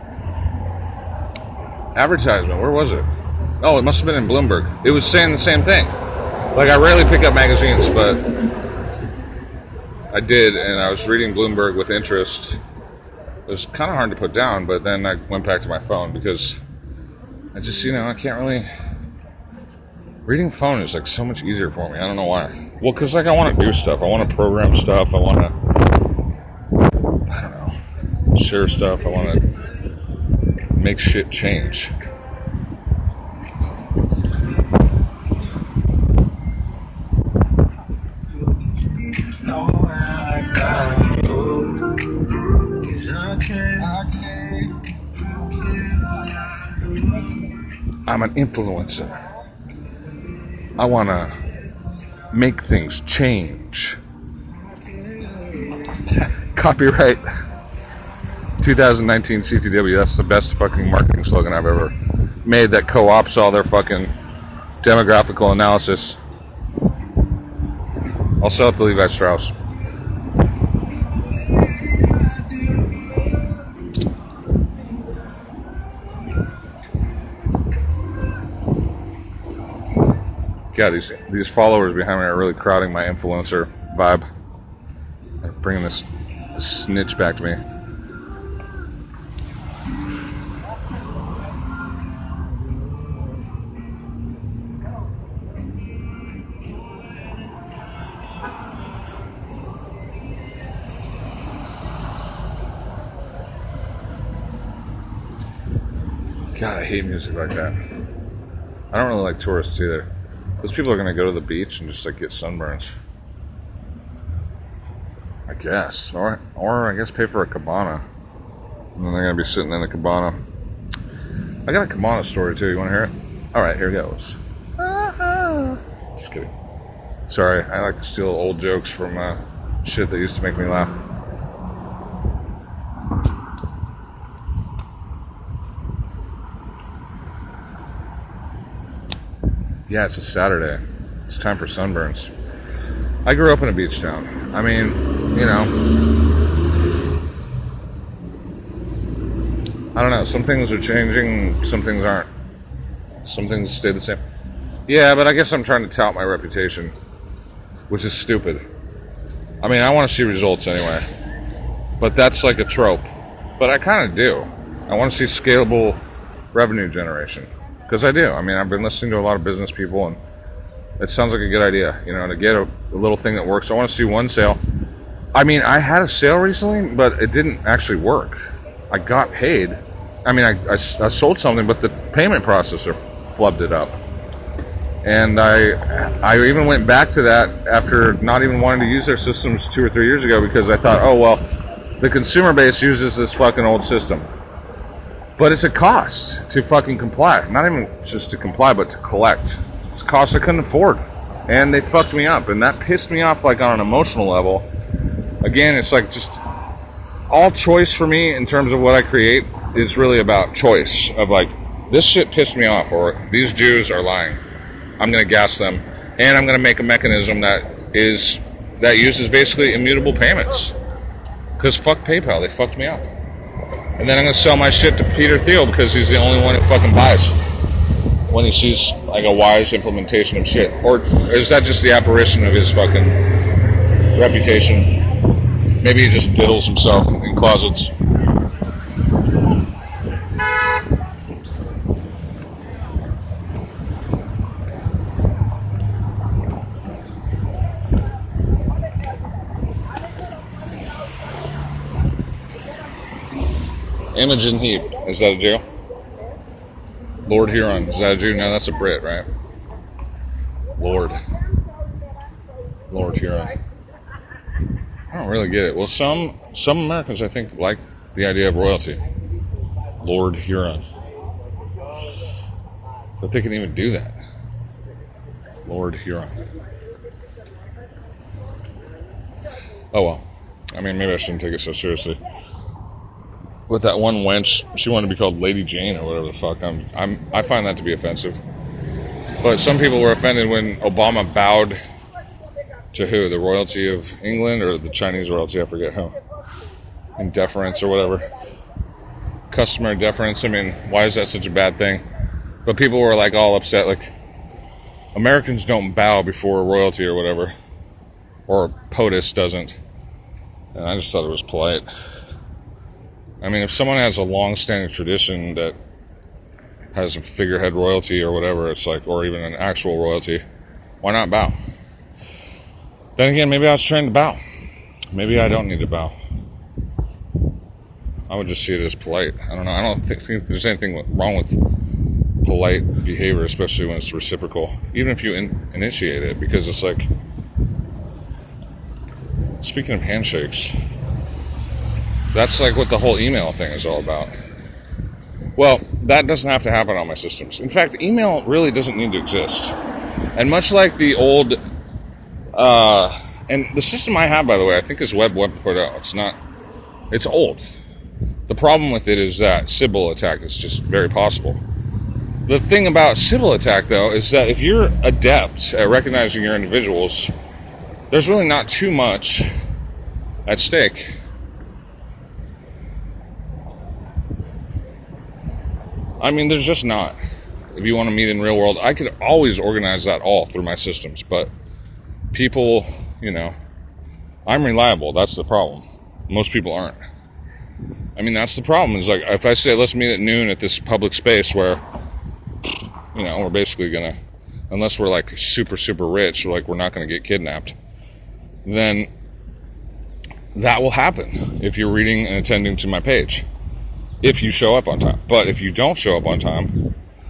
advertisement. Where was it? Oh, it must have been in Bloomberg. It was saying the same thing. Like, I rarely pick up magazines, but I did, and I was reading Bloomberg with interest. It was kind of hard to put down, but then I went back to my phone because I just, you know, I can't really... Reading phone is, like, so much easier for me. I don't know why. Well, because, like, I want to do stuff. I want to program stuff. I want to, I don't know, share stuff. I want to make shit change. I'm an influencer. I want to make things change. Copyright twenty nineteen C T W. That's the best fucking marketing slogan I've ever made that co-ops all their fucking demographical analysis. I'll sell it to Levi Strauss. God, these these followers behind me are really crowding my influencer vibe. They're bringing this, this snitch back to me. God, I hate music like that. I don't really like tourists either. Those people are going to go to the beach and just like get sunburns. I guess. Or, or I guess pay for a cabana. And then they're going to be sitting in a cabana. I got a cabana story too. You want to hear it? Alright, here goes. Just kidding. Sorry, I like to steal old jokes from uh, shit that used to make me laugh. Yeah, it's a Saturday. It's time for sunburns. I grew up in a beach town. I mean, you know, I don't know. Some things are changing, some things aren't. Some things stay the same. Yeah, but I guess I'm trying to tout my reputation, which is stupid. I mean, I want to see results anyway. But that's like a trope. But I kind of do. I want to see scalable revenue generation. Because I do. I mean, I've been listening to a lot of business people, and it sounds like a good idea, you know, to get a, a little thing that works. I want to see one sale. I mean, I had a sale recently, but it didn't actually work. I got paid. I mean, I, I, I sold something, but the payment processor flubbed it up. And I I even went back to that after not even wanting to use their systems two or three years ago because I thought, oh, well, the consumer base uses this fucking old system. But it's a cost to fucking comply. Not even just to comply, but to collect. It's a cost I couldn't afford. And they fucked me up. And that pissed me off like on an emotional level. Again, it's like just all choice for me in terms of what I create is really about choice. Of like, this shit pissed me off, or these Jews are lying. I'm going to gas them. And I'm going to make a mechanism that is that uses basically immutable payments. Because fuck PayPal. They fucked me up. And then I'm going to sell my shit to Peter Thiel because he's the only one who fucking buys when he sees like a wise implementation of shit. Or is that just the apparition of his fucking reputation? Maybe he just diddles himself in closets. Imogen Heap. Is that a Jew? Lord Huron. Is that a Jew? No, that's a Brit, right? Lord. Lord Huron. I don't really get it. Well, some some Americans, I think, like the idea of royalty. Lord Huron. That they can even do that. Lord Huron. Oh, well. I mean, maybe I shouldn't take it so seriously. With that one wench, she wanted to be called Lady Jane or whatever the fuck. I'm, I'm, I find that to be offensive. But some people were offended when Obama bowed to who? The royalty of England or the Chinese royalty? I forget who. In deference or whatever. Customer deference. I mean, why is that such a bad thing? But people were like all upset, like Americans don't bow before royalty or whatever, or POTUS doesn't. And I just thought it was polite. I mean, if someone has a long-standing tradition that has a figurehead royalty or whatever, it's like, or even an actual royalty, why not bow? Then again, maybe I was trained to bow. Maybe I don't need to bow. I would just see it as polite. I don't know. I don't think, think there's anything wrong with polite behavior, especially when it's reciprocal, even if you in, initiate it, because it's like, speaking of handshakes, that's like what the whole email thing is all about. Well, that doesn't have to happen on my systems. In fact, email really doesn't need to exist. And much like the old, uh, and the system I have, by the way, I think is Web one point oh. It's not, it's old. The problem with it is that Sybil attack is just very possible. The thing about Sybil attack, though, is that if you're adept at recognizing your individuals, there's really not too much at stake. I mean, there's just not. If you want to meet in real world, I could always organize that all through my systems, but people, you know, I'm reliable. That's the problem. Most people aren't. I mean, that's the problem. Is like, if I say, let's meet at noon at this public space where, you know, we're basically going to, unless we're like super, super rich, or like we're not going to get kidnapped, then that will happen if you're reading and attending to my page. If you show up on time. But if you don't show up on time,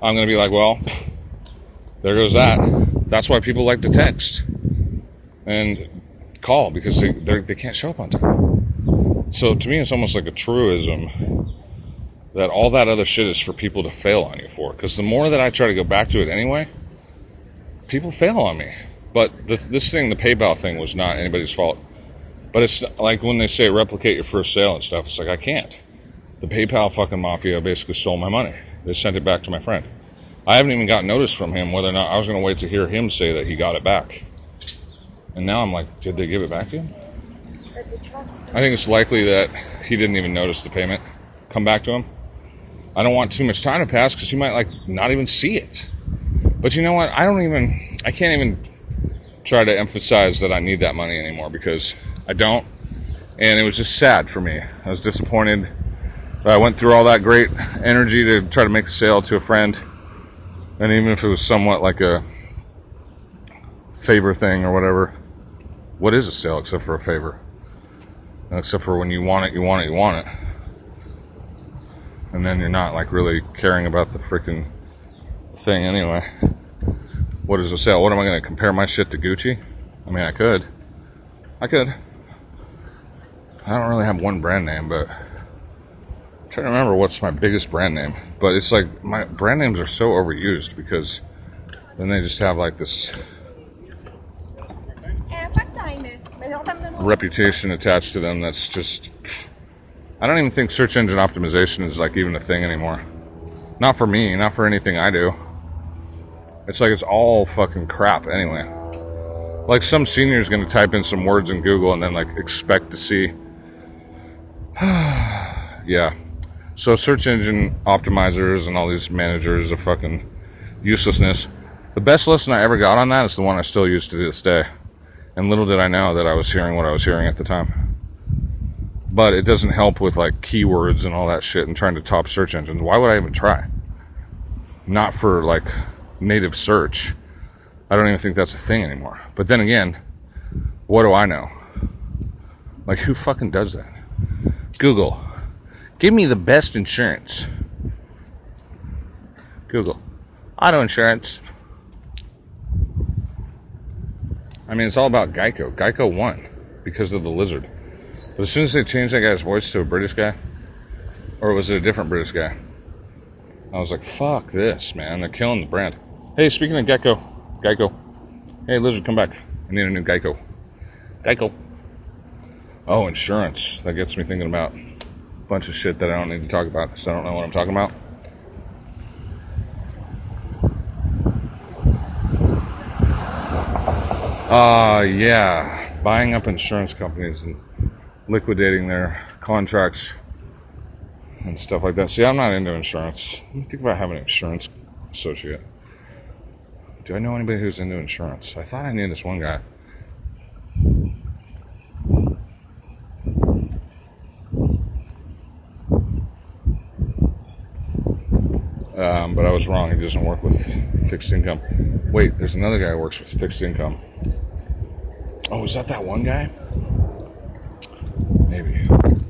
I'm going to be like, well, there goes that. That's why people like to text and call, because they they can't show up on time. So to me, it's almost like a truism that all that other shit is for people to fail on you for. Because the more that I try to go back to it anyway, people fail on me. But the, this thing, the PayPal thing, was not anybody's fault. But it's like when they say replicate your first sale and stuff, it's like, I can't. The PayPal fucking mafia basically stole my money. They sent it back to my friend. I haven't even got notice from him whether or not I was going to wait to hear him say that he got it back. And now I'm like, did they give it back to him? I think it's likely that he didn't even notice the payment come back to him. I don't want too much time to pass because he might like not even see it. But you know what? I don't even, I can't even try to emphasize that I need that money anymore, because I don't. And it was just sad for me. I was disappointed that I went through all that great energy to try to make a sale to a friend. And even if it was somewhat like a favor thing or whatever, what is a sale except for a favor? Except for when you want it, you want it, you want it. And then you're not like really caring about the freaking thing anyway. What is a sale? What am I going to compare my shit to Gucci? I mean, I could. I could. I don't really have one brand name, but I'm trying to remember what's my biggest brand name. But it's like my brand names are so overused, because then they just have like this reputation attached to them that's just... I don't even think search engine optimization is like even a thing anymore. Not for me, not for anything I do. It's like it's all fucking crap anyway. Like some senior's gonna type in some words in Google and then like expect to see... Yeah. So search engine optimizers and all these managers are fucking uselessness. The best lesson I ever got on that is the one I still use to this day. And little did I know that I was hearing what I was hearing at the time. But it doesn't help with like keywords and all that shit and trying to top search engines. Why would I even try? Not for like native search. I don't even think that's a thing anymore. But then again, what do I know? Like, who fucking does that? Google, give me the best insurance. Google, auto insurance. I mean, it's all about Geico. Geico won because of the lizard. But as soon as they changed that guy's voice to a British guy, or was it a different British guy? I was like, fuck this, man. They're killing the brand. Hey, speaking of Geico, Geico. Hey, lizard, come back. I need a new Geico. Geico. Oh, insurance. That gets me thinking about a bunch of shit that I don't need to talk about because I don't know what I'm talking about. Uh, yeah. Buying up insurance companies and liquidating their contracts and stuff like that. See, I'm not into insurance. Let me think about having an insurance associate. Do I know anybody who's into insurance? I thought I knew this one guy. Um, but I was wrong. He doesn't work with fixed income. Wait, there's another guy who works with fixed income. Oh, is that that one guy? Maybe.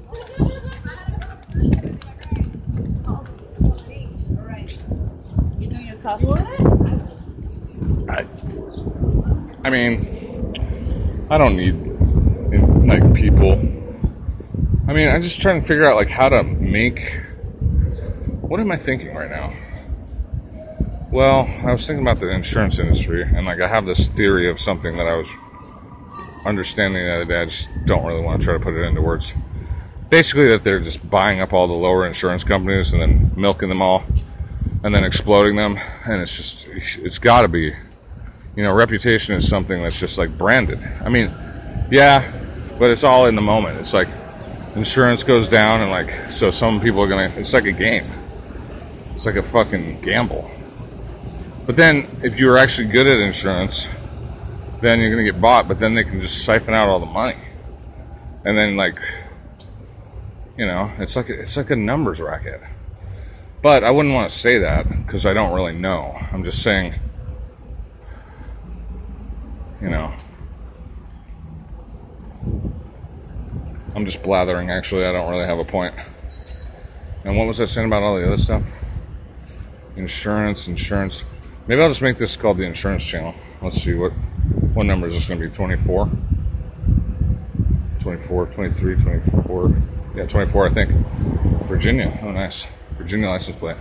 You do your coffee. You want it? I, I mean, I don't need like people. I mean, I'm just trying to figure out like how to make... What am I thinking right now? Well, I was thinking about the insurance industry, and like I have this theory of something that I was understanding the other day. I just don't really want to try to put it into words. Basically, that they're just buying up all the lower insurance companies and then milking them all, and then exploding them. And it's just, it's got to be, you know, reputation is something that's just like branded. I mean, yeah, but it's all in the moment. It's like insurance goes down, and like, so some people are gonna, it's like a game. It's like a fucking gamble. But then, if you're actually good at insurance, then you're gonna get bought, but then they can just siphon out all the money. And then, like, you know, it's like, it's like a numbers racket. But I wouldn't want to say that, because I don't really know. I'm just saying, you know, I'm just blathering, actually. I don't really have a point. And what was I saying about all the other stuff? Insurance, insurance. Maybe I'll just make this called the insurance channel. Let's see, what what number is this going to be? twenty-four? twenty-four, twenty-three, twenty-four. Yeah, twenty-four, I think. Virginia. Oh, nice. Virginia license plate.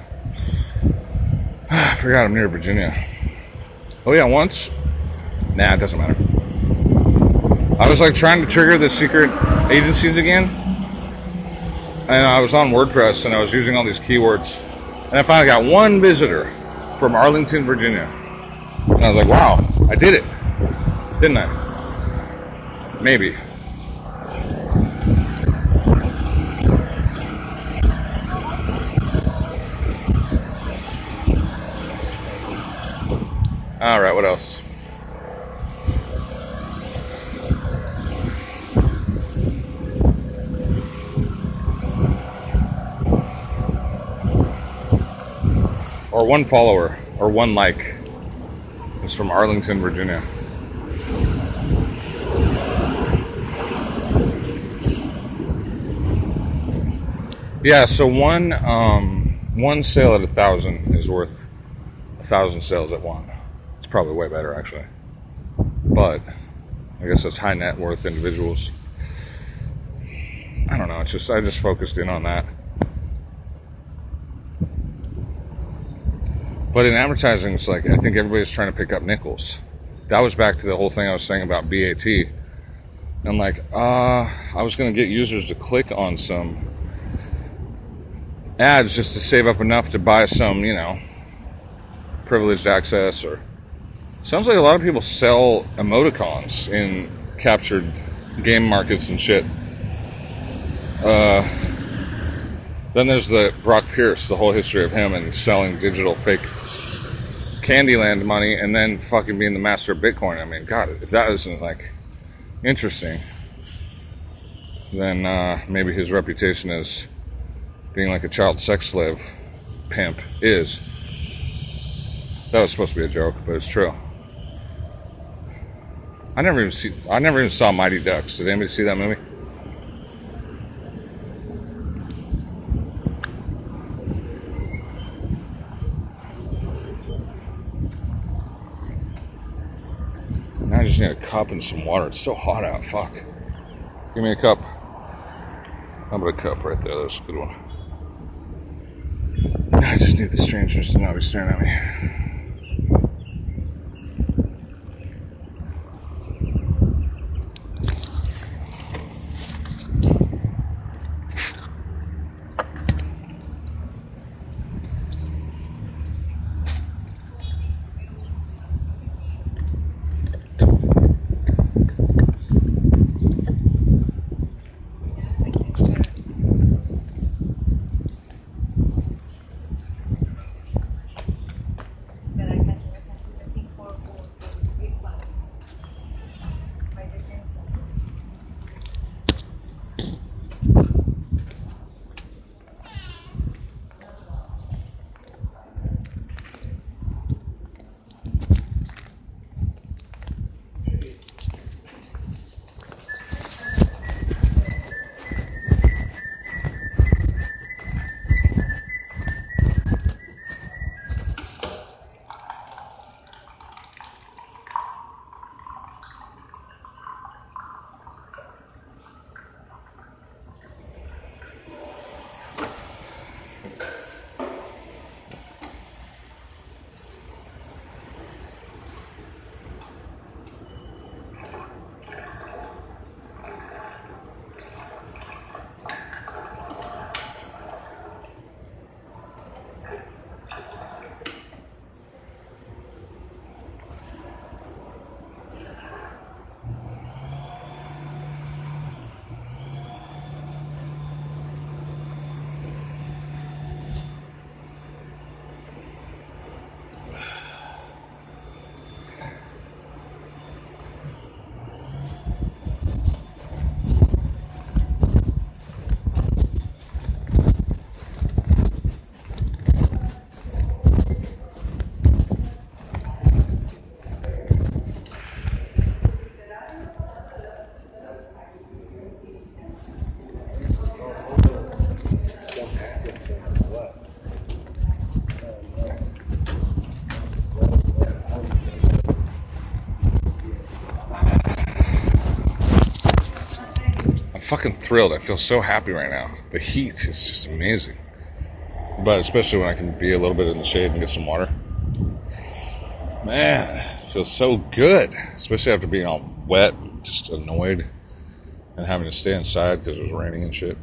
I forgot I'm near Virginia. Oh, yeah, once. Nah, it doesn't matter. I was like trying to trigger the secret agencies again. And I was on WordPress and I was using all these keywords. And I finally got one visitor from Arlington, Virginia. And I was like, wow, I did it. Didn't I? Maybe. All right, what else? Or one follower, or one like. It's from Arlington, Virginia. Yeah, so one um, one sale at a thousand is worth a thousand sales at one. It's probably way better, actually. But I guess that's high net worth individuals. I don't know. It's just I just focused in on that. But in advertising, it's like I think everybody's trying to pick up nickels. That was back to the whole thing I was saying about B A T. I'm like, uh, I was going to get users to click on some ads just to save up enough to buy some, you know, privileged access. Or sounds like a lot of people sell emoticons in captured game markets and shit. Uh, then there's the Brock Pierce, the whole history of him and selling digital fake Candyland money and then fucking being the master of Bitcoin. I mean, God, if that isn't like interesting, then uh, maybe his reputation as being like a child sex slave pimp is. That was supposed to be a joke, but it's true. I never even see. I never even saw Mighty Ducks. Did anybody see that movie? Now I just need a cup and some water. It's so hot out. Fuck. Give me a cup. How about a cup right there? That's a good one. I just need the strangers to not be staring at me. fucking thrilled. I feel so happy right now. The heat is just amazing. But especially when I can be a little bit in the shade and get some water. Man, it feels so good. Especially after being all wet, just annoyed, and having to stay inside because it was raining and shit.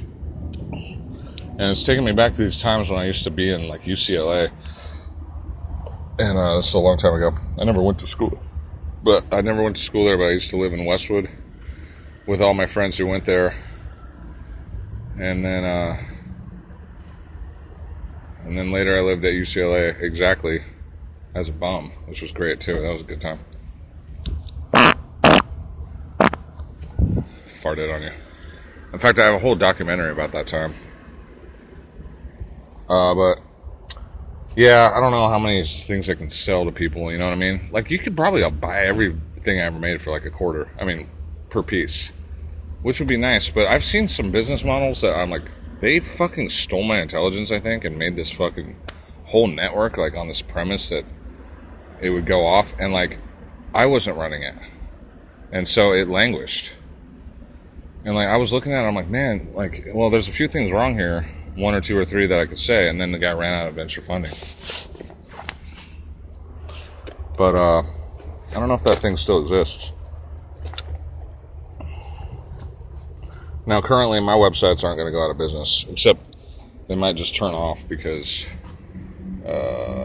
And it's taking me back to these times when I used to be in like U C L A. And uh, this is a long time ago. I never went to school. But I never went to school there, but I used to live in Westwood with all my friends who went there. And then uh, and then later I lived at U C L A exactly as a bum, which was great too. That was a good time. Farted on you. In fact, I have a whole documentary about that time. Uh, but yeah, I don't know how many things I can sell to people, you know what I mean? Like, you could probably buy everything I ever made for like a quarter. I mean, per piece. Which would be nice, but I've seen some business models that I'm like, they fucking stole my intelligence, I think, and made this fucking whole network, like, on this premise that it would go off, and, like, I wasn't running it. And so it languished. And, like, I was looking at it, I'm like, man, like, well, there's a few things wrong here. One or two or three that I could say, and then the guy ran out of venture funding. But uh, I don't know if that thing still exists. Now, currently, my websites aren't going to go out of business, except they might just turn off because, uh,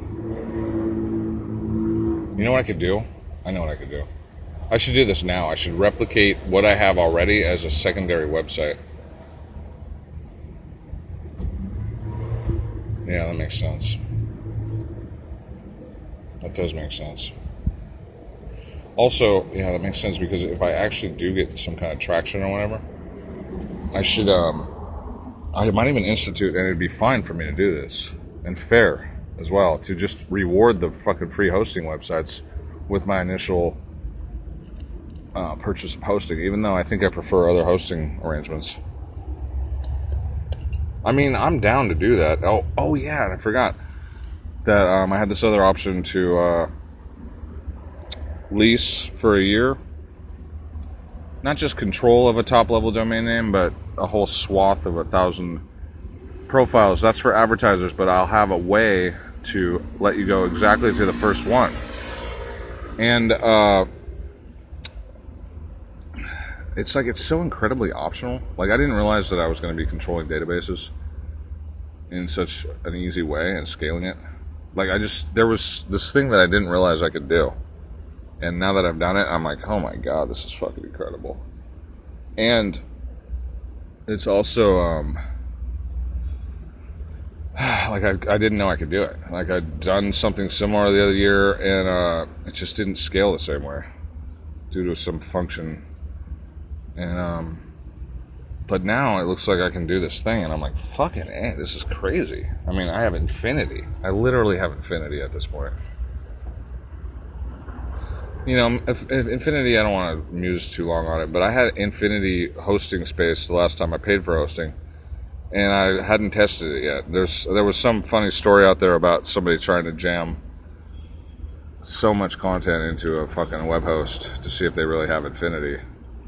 you know what I could do? I know what I could do. I should do this now. I should replicate what I have already as a secondary website. Yeah, that makes sense. That does make sense. Also, yeah, that makes sense because if I actually do get some kind of traction or whatever, I should, um, I might even institute, and it'd be fine for me to do this, and fair as well, to just reward the fucking free hosting websites with my initial uh, purchase of hosting, even though I think I prefer other hosting arrangements. I mean, I'm down to do that. Oh, oh yeah, and I forgot that um, I had this other option to uh, lease for a year. Not just control of a top-level domain name, but a whole swath of a thousand profiles. That's for advertisers, but I'll have a way to let you go exactly to the first one. And uh, it's like, it's so incredibly optional. Like, I didn't realize that I was going to be controlling databases in such an easy way and scaling it. Like, I just, there was this thing that I didn't realize I could do. And now that I've done it, I'm like, oh my God, this is fucking incredible. And it's also, um, like, I, I didn't know I could do it. Like, I'd done something similar the other year, and uh, it just didn't scale the same way due to some function. And, um, but now it looks like I can do this thing, and I'm like, fucking A, this is crazy. I mean, I have infinity. I literally have infinity at this point. You know, if, if Infinity, I don't want to muse too long on it, but I had Infinity hosting space the last time I paid for hosting, and I hadn't tested it yet. There's there was some funny story out there about somebody trying to jam so much content into a fucking web host to see if they really have Infinity.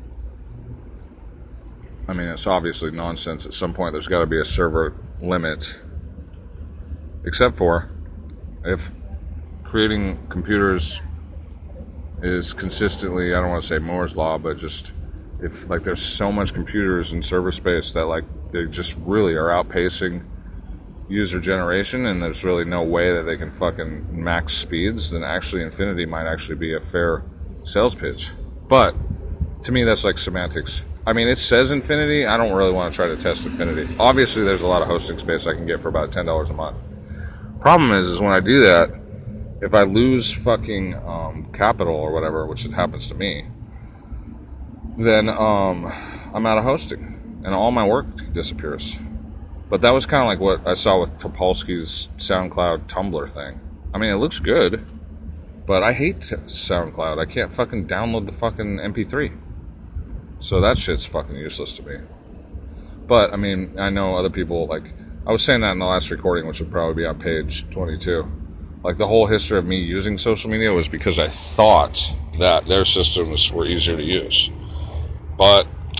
I mean, it's obviously nonsense. At some point, there's got to be a server limit, except for if creating computers is consistently, I don't want to say Moore's law, but just if like there's so much computers in server space that like they just really are outpacing user generation, and there's really no way that they can fucking max speeds, then actually Infinity might actually be a fair sales pitch. But to me, that's like semantics. I mean, it says Infinity. I don't really want to try to test Infinity. Obviously, there's a lot of hosting space I can get for about ten dollars a month. Problem is, is when I do that, if I lose fucking um, capital or whatever, which it happens to me, then um, I'm out of hosting, and all my work disappears. But that was kind of like what I saw with Topolsky's SoundCloud Tumblr thing. I mean, it looks good, but I hate SoundCloud. I can't fucking download the fucking M P three. So that shit's fucking useless to me. But, I mean, I know other people, like, I was saying that in the last recording, which would probably be on page twenty-two. Like, the whole history of me using social media was because I thought that their systems were easier to use. But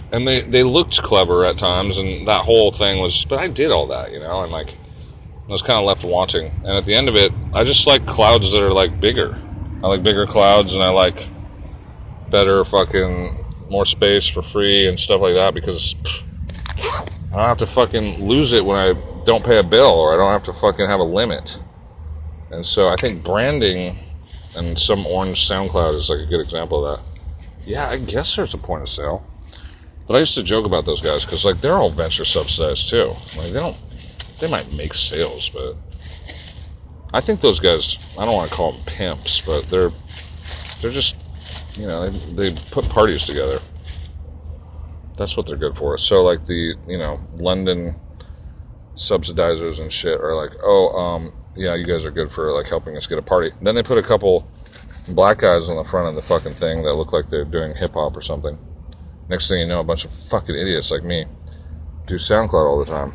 and they, they looked clever at times, and that whole thing was, but I did all that, you know, and like, I was kind of left wanting. And at the end of it, I just like clouds that are like bigger. I like bigger clouds, and I like better fucking more space for free and stuff like that, because pff, I don't have to fucking lose it when I don't pay a bill, or I don't have to fucking have a limit. And so I think branding, and some orange SoundCloud is like a good example of that. Yeah, I guess there's a point of sale. But I used to joke about those guys because like they're all venture subsidized too. Like they don't, they might make sales, but I think those guys, I don't want to call them pimps, but they're they're just, you know, they, they put parties together. That's what they're good for. So like the, you know, London subsidizers and shit are like, oh, um, yeah, you guys are good for like helping us get a party. Then they put a couple black guys on the front of the fucking thing that look like they're doing hip hop or something. Next thing you know, a bunch of fucking idiots like me do SoundCloud all the time.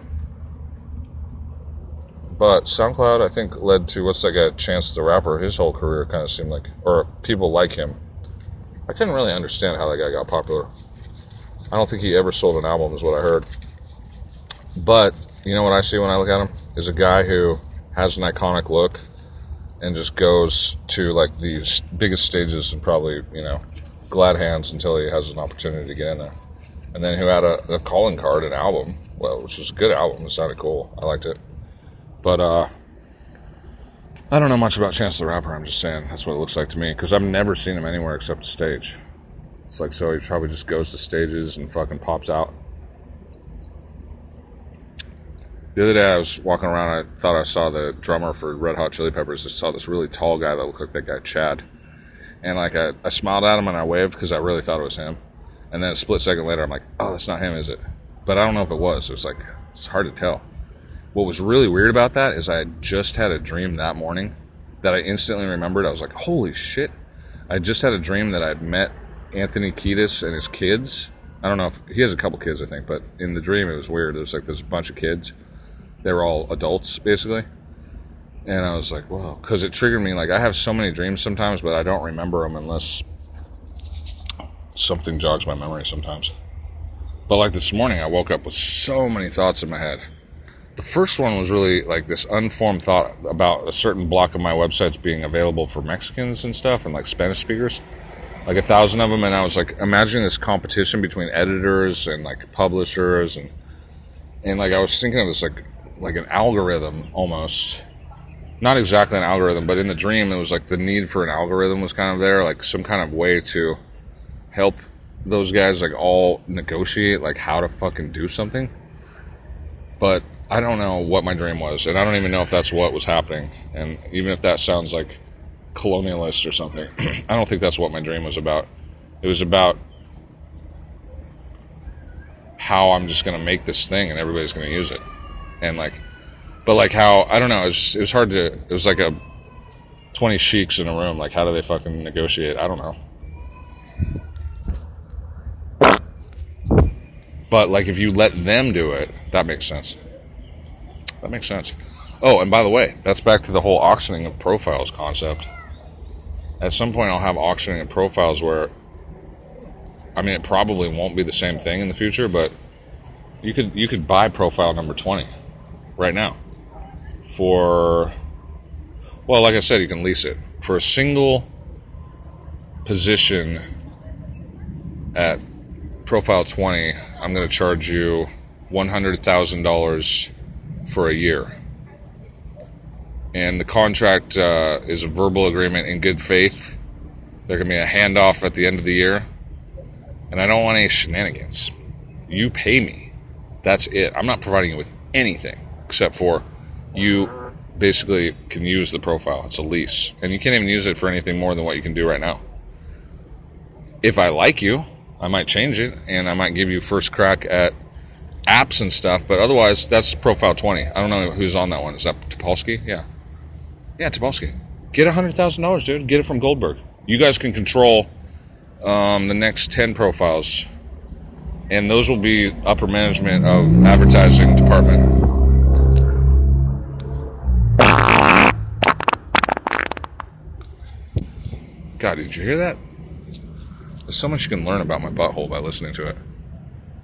But SoundCloud, I think, led to, what's that guy, Chance the Rapper? His whole career kind of seemed like, or people like him. I couldn't really understand how that guy got popular. I don't think he ever sold an album, is what I heard. But, you know what I see when I look at him? Is a guy who has an iconic look and just goes to, like, the biggest stages and probably, you know, glad hands until he has an opportunity to get in there. And then who had a, a calling card, an album, well, which was a good album. It sounded cool. I liked it. But, uh, I don't know much about Chance the Rapper. I'm just saying that's what it looks like to me, because I've never seen him anywhere except the stage. It's like, so he probably just goes to stages and fucking pops out. The other day I was walking around, I thought I saw the drummer for Red Hot Chili Peppers. I saw this really tall guy that looked like that guy Chad. And like I, I smiled at him and I waved because I really thought it was him. And then a split second later I'm like, oh, that's not him, is it? But I don't know if it was. It was like, it's hard to tell. What was really weird about that is I had just had a dream that morning that I instantly remembered. I was like, holy shit. I just had a dream that I'd met Anthony Kiedis and his kids. I don't know if he has a couple kids, I think, but in the dream it was weird. It was like there's a bunch of kids. They were all adults, basically. And I was like, whoa, because it triggered me. Like, I have so many dreams sometimes, but I don't remember them unless something jogs my memory sometimes. But like this morning, I woke up with so many thoughts in my head. The first one was really like this unformed thought about a certain block of my websites being available for Mexicans and stuff, and like Spanish speakers, like a thousand of them. And I was like imagining this competition between editors and like publishers, and and like I was thinking of this like like an algorithm almost, not exactly an algorithm, but in the dream it was like the need for an algorithm was kind of there, like some kind of way to help those guys like all negotiate like how to fucking do something. But I don't know what my dream was, and I don't even know if that's what was happening. And even if that sounds like colonialist or something, I don't think that's what my dream was about. It was about how I'm just going to make this thing and everybody's going to use it. And like, but like how, I don't know, it was, just, it was hard to, it was like a twenty sheiks in a room. Like, how do they fucking negotiate? I don't know. But like, if you let them do it, that makes sense. That makes sense. Oh, and by the way, that's back to the whole auctioning of profiles concept. At some point, I'll have auctioning of profiles where, I mean, it probably won't be the same thing in the future, but you could you could buy profile number twenty right now for, well, like I said, you can lease it for a single position at profile twenty. I'm going to charge you one hundred thousand dollars for a year. And the contract uh, is a verbal agreement in good faith. There can be a handoff at the end of the year. And I don't want any shenanigans. You pay me. That's it. I'm not providing you with anything except for you basically can use the profile. It's a lease. And you can't even use it for anything more than what you can do right now. If I like you, I might change it and I might give you first crack at apps and stuff. But otherwise, that's profile twenty. I don't know who's on that one. Is that Topolsky? Yeah. Yeah, Topolsky. Get one hundred thousand dollars, dude. Get it from Goldberg. You guys can control um, the next ten profiles. And those will be upper management of advertising department. God, did you hear that? There's so much you can learn about my butthole by listening to it.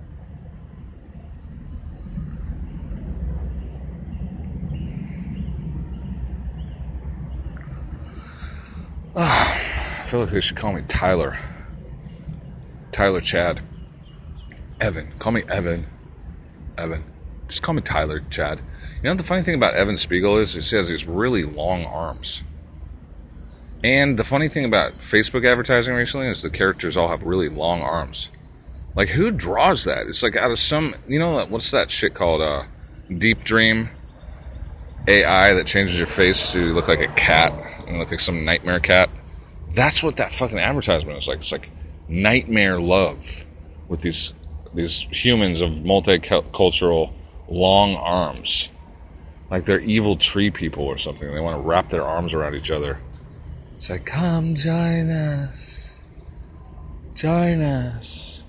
feel like they should call me Tyler. Tyler Chad. Evan. Call me Evan. Evan. Just call me Tyler Chad. You know what the funny thing about Evan Spiegel is? Is he has these really long arms. And the funny thing about Facebook advertising recently is the characters all have really long arms. Like, who draws that? It's like out of some, you know, what's that shit called? Uh, Deep Dream A I that changes your face to look like a cat and look like some nightmare cat. That's what that fucking advertisement is like. It's like nightmare love with these these humans of multicultural long arms. Like they're evil tree people or something. They want to wrap their arms around each other. It's like, come join us. Join us.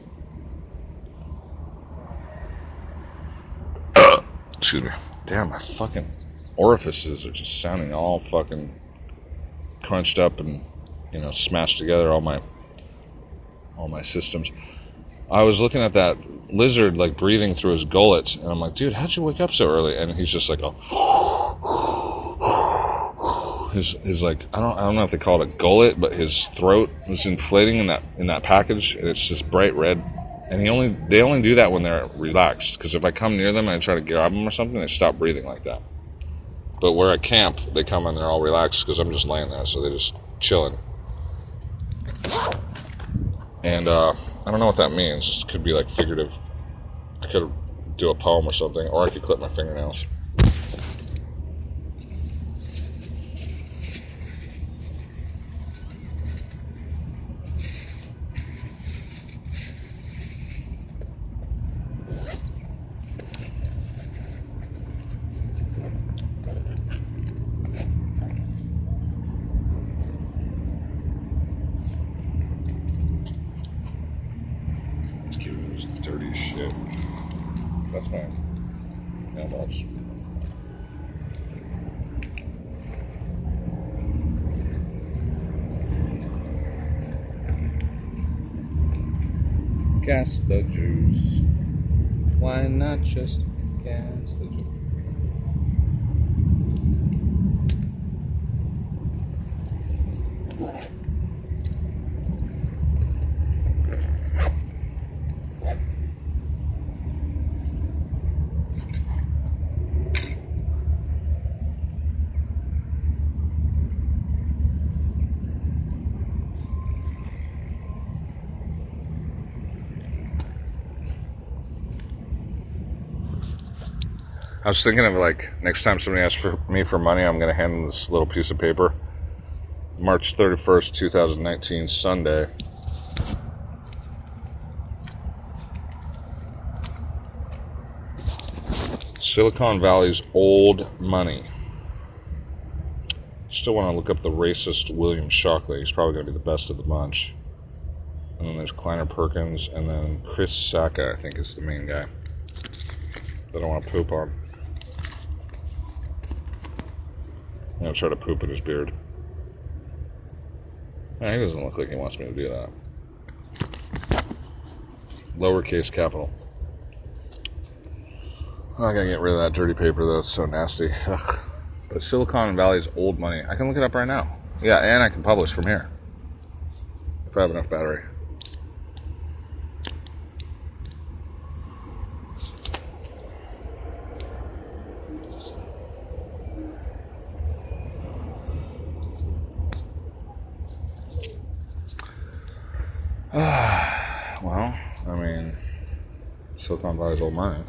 Excuse me. Damn, my fucking orifices are just sounding all fucking crunched up and, you know, smashed together, all my all my systems. I was looking at that lizard like breathing through his gullet, and I'm like, dude, how'd you wake up so early? And he's just like, oh, his his like I don't I don't know if they call it a gullet, but his throat was inflating in that in that package, and it's just bright red. And he only they only do that when they're relaxed, because if I come near them and I try to grab them or something, they stop breathing like that. But where at camp, they come and they're all relaxed because I'm just laying there, so they're just chilling. And uh, I don't know what that means. This could be like figurative. I could do a poem or something, or I could clip my fingernails. This dirty shit. That's my mailbox. Gas the juice. Why not just gas the juice? I was thinking of, like, next time somebody asks for me for money, I'm going to hand them this little piece of paper. March thirty-first, twenty nineteen, Sunday. Silicon Valley's old money. Still want to look up the racist William Shockley. He's probably going to be the best of the bunch. And then there's Kleiner Perkins, and then Chris Sacca, I think, is the main guy that I want to poop on. I'm going to try to poop in his beard. Yeah, he doesn't look like he wants me to do that. Lowercase capital. I gotta get rid of that dirty paper, though. It's so nasty. Ugh. But Silicon Valley's old money. I can look it up right now. Yeah, and I can publish from here. If I have enough battery. Well, I mean, Silicon Valley's old money.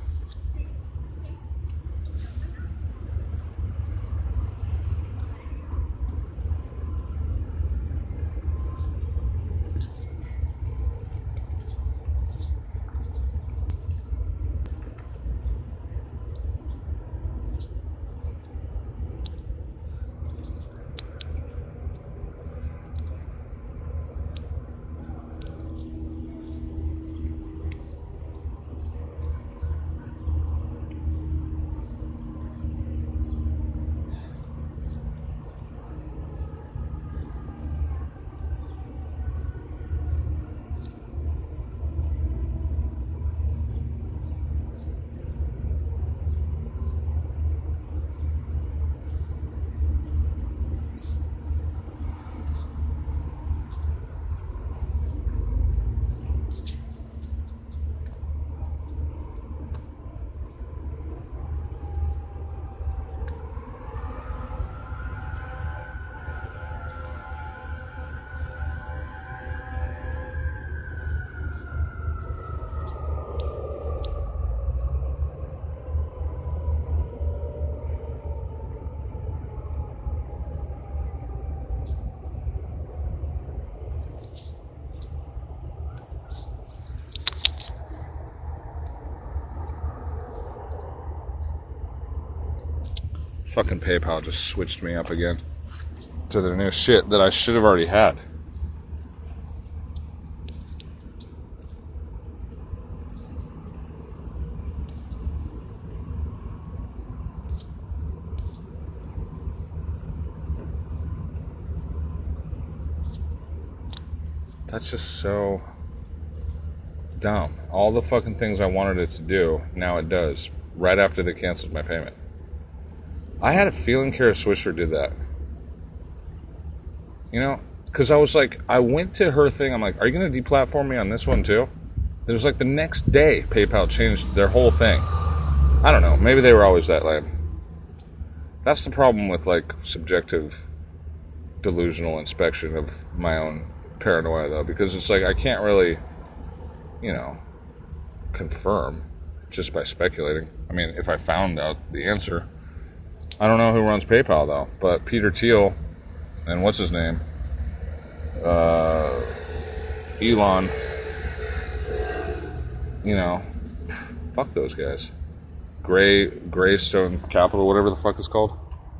Fucking PayPal just switched me up again to their new shit that I should have already had. That's just so dumb. All the fucking things I wanted it to do, now it does, right after they canceled my payment. I had a feeling Kara Swisher did that. You know? Because I was like, I went to her thing, I'm like, are you going to deplatform me on this one too? It was like the next day, PayPal changed their whole thing. I don't know, maybe they were always that lame. That's the problem with like subjective delusional inspection of my own paranoia though, because it's like I can't really, you know, confirm just by speculating. I mean, if I found out the answer. I don't know who runs PayPal though, but Peter Thiel and what's his name, uh, Elon, you know, fuck those guys. Gray Greystone Capital, whatever the fuck it's called.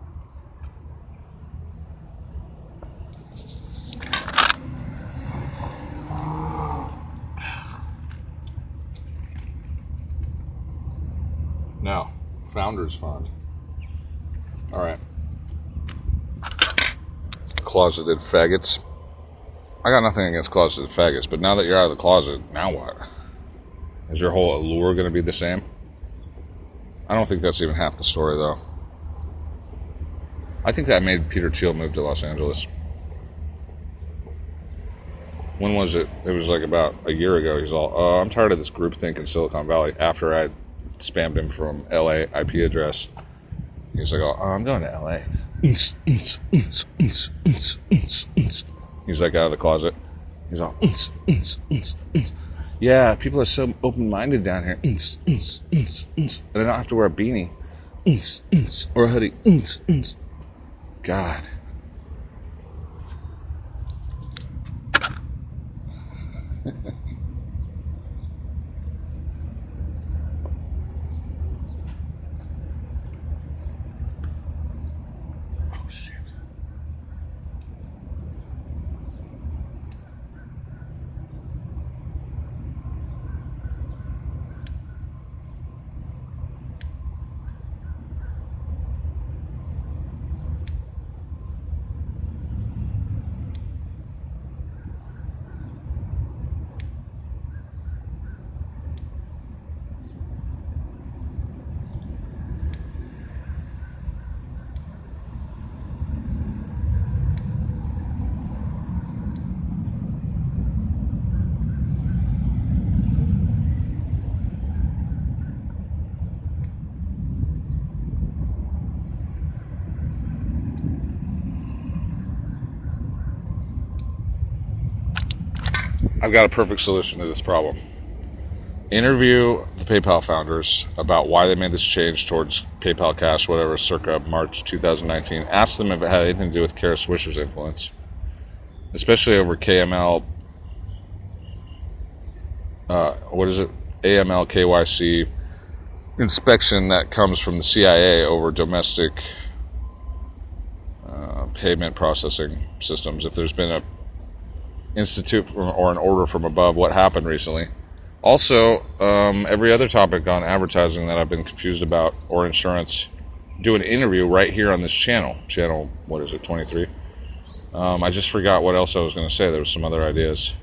No, Founders Fund. All right. Closeted faggots. I got nothing against closeted faggots, but now that you're out of the closet, now what? Is your whole allure going to be the same? I don't think that's even half the story, though. I think that made Peter Thiel move to Los Angeles. When was it? It was like about a year ago. He's all, oh, I'm tired of this groupthink in Silicon Valley. After I spammed him from L A I P address. He's like, oh, I'm going to L A. He's like out of the closet. He's all, yeah, people are so open-minded down here. And I don't have to wear a beanie. Or a hoodie. God. Oh, shit. I've got a perfect solution to this problem. Interview the PayPal founders about why they made this change towards PayPal Cash, whatever, circa March twenty nineteen. Ask them if it had anything to do with Kara Swisher's influence, especially over K M L, uh, what is it, A M L K Y C inspection that comes from the C I A over domestic uh, payment processing systems. If there's been a institute from, or an order from above, what happened recently. Also, um, every other topic on advertising that I've been confused about, or insurance, do an interview right here on this channel. Channel, what is it, twenty-three? Um, I just forgot what else I was going to say. There was some other ideas.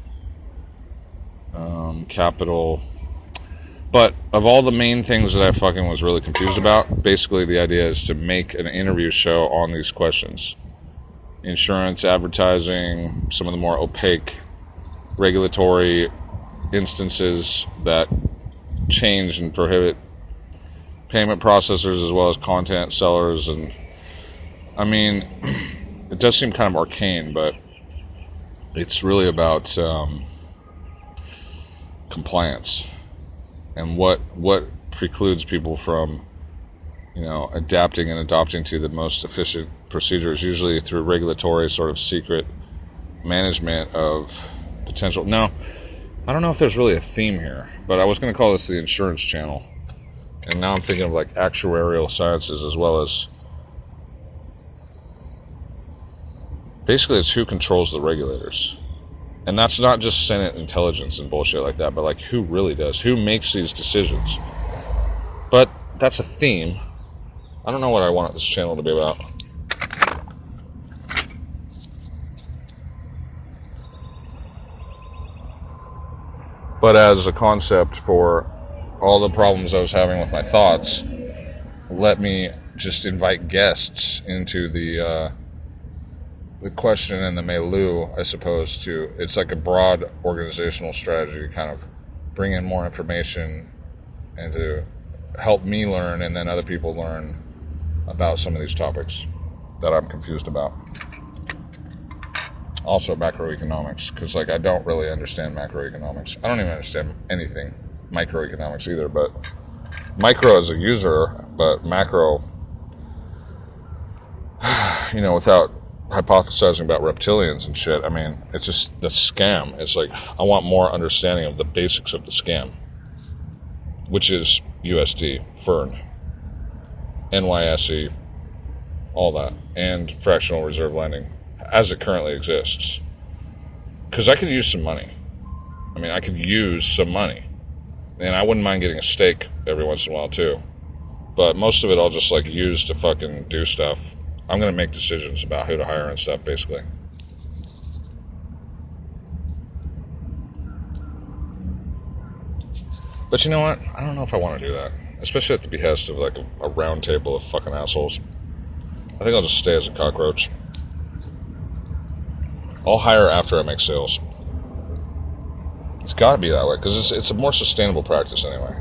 Um, capital. But of all the main things that I fucking was really confused about, basically the idea is to make an interview show on these questions. Insurance, advertising, some of the more opaque regulatory instances that change and prohibit payment processors as well as content sellers. And I mean, it does seem kind of arcane, but it's really about um, compliance and what what precludes people from, you know, adapting and adopting to the most efficient procedures, usually through regulatory sort of secret management of potential. No, I don't know if there's really a theme here, but I was going to call this the insurance channel. And now I'm thinking of like actuarial sciences as well as basically it's who controls the regulators. And that's not just Senate intelligence and bullshit like that, but like who really does? Who makes these decisions? But that's a theme. I don't know what I want this channel to be about. But as a concept for all the problems I was having with my thoughts, let me just invite guests into the uh, the question and the milieu, I suppose, to, it's like a broad organizational strategy to kind of bring in more information and to help me learn and then other people learn about some of these topics that I'm confused about. Also macroeconomics, because like I don't really understand macroeconomics. I don't even understand anything microeconomics either, but micro as a user, but macro, you know, without hypothesizing about reptilians and shit, I mean, it's just the scam. It's like, I want more understanding of the basics of the scam, which is U S D, Fern, N Y S E, all that, and fractional reserve lending, as it currently exists. Because I could use some money. I mean, I could use some money. And I wouldn't mind getting a steak every once in a while, too. But most of it I'll just, like, use to fucking do stuff. I'm going to make decisions about who to hire and stuff, basically. But you know what? I don't know if I want to do that. Especially at the behest of, like, a, a round table of fucking assholes. I think I'll just stay as a cockroach. I'll hire after I make sales. It's got to be that way, because it's, it's a more sustainable practice anyway.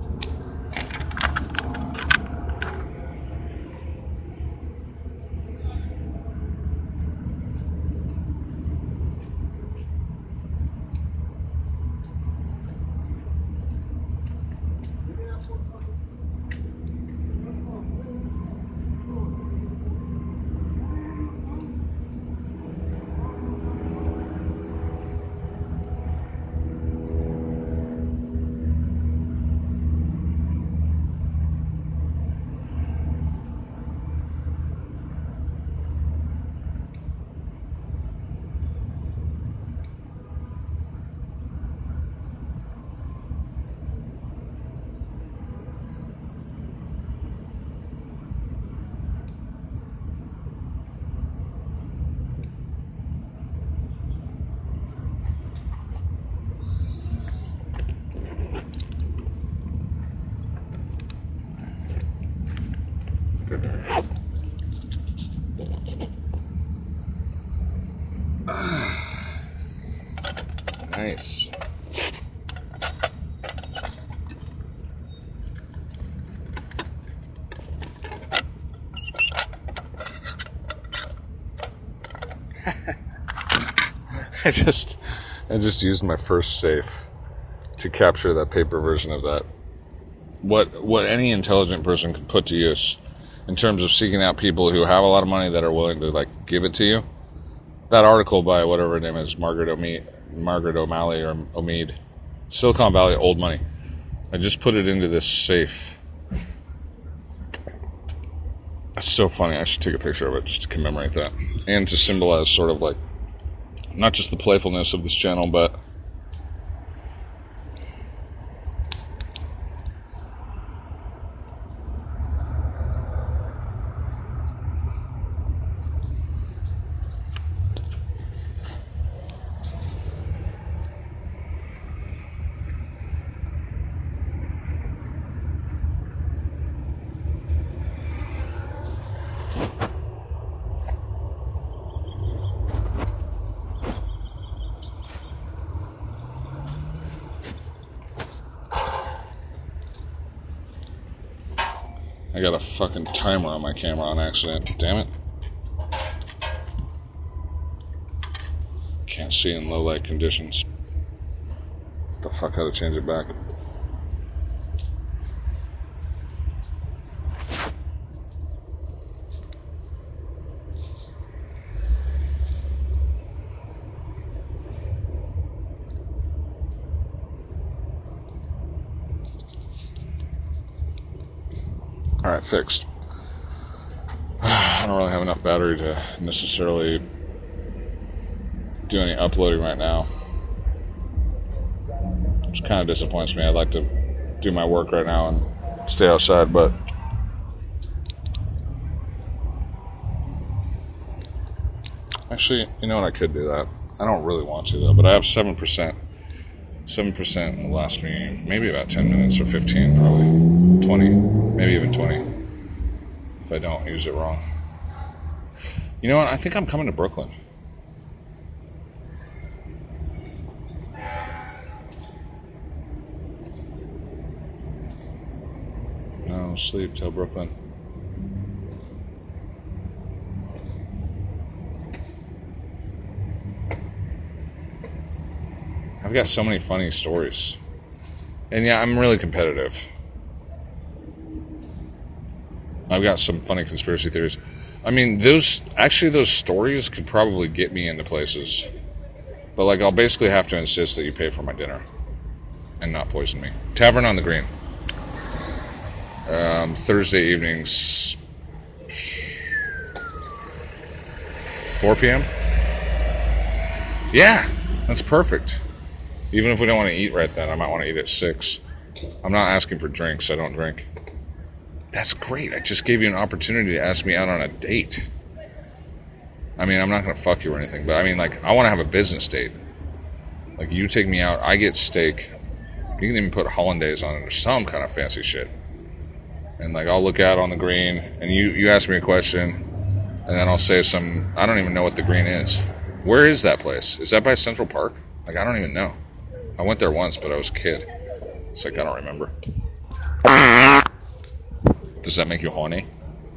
Nice. I just I just used my first safe to capture that paper version of that. What what any intelligent person could put to use in terms of seeking out people who have a lot of money that are willing to like give it to you. That article by whatever her name is, Margaret O'Mead, Margaret O'Malley or Omead, Silicon Valley old money. I just put it into this safe. That's so funny. I should take a picture of it just to commemorate that and to symbolize sort of like not just the playfulness of this channel, but I got a fucking timer on my camera on accident. Damn it. Can't see in low light conditions. What the fuck, how to change it back? Alright, fixed. I don't really have enough battery to necessarily do any uploading right now, which kind of disappoints me. I'd like to do my work right now and stay outside, but actually, you know what? I could do that. I don't really want to, though, but I have seven percent. seven percent in the last me, maybe about ten minutes or fifteen, probably twenty, maybe even twenty, if I don't use it wrong. You know what? I think I'm coming to Brooklyn. No sleep till Brooklyn. I've got so many funny stories. And yeah, I'm really competitive. I've got some funny conspiracy theories. I mean, those actually those stories could probably get me into places. But like, I'll basically have to insist that you pay for my dinner and not poison me. Tavern on the Green. Um, Thursday evenings, four p.m. Yeah, that's perfect. Even if we don't want to eat right then, I might want to eat at six. I'm not asking for drinks. I don't drink. That's great. I just gave you an opportunity to ask me out on a date. I mean, I'm not going to fuck you or anything, but I mean, like, I want to have a business date. Like, you take me out, I get steak. You can even put hollandaise on it or some kind of fancy shit. And, like, I'll look out on the green, and you, you ask me a question, and then I'll say some, I don't even know what the green is. Where is that place? Is that by Central Park? Like, I don't even know. I went there once, but I was a kid. It's like, I don't remember. Does that make you horny?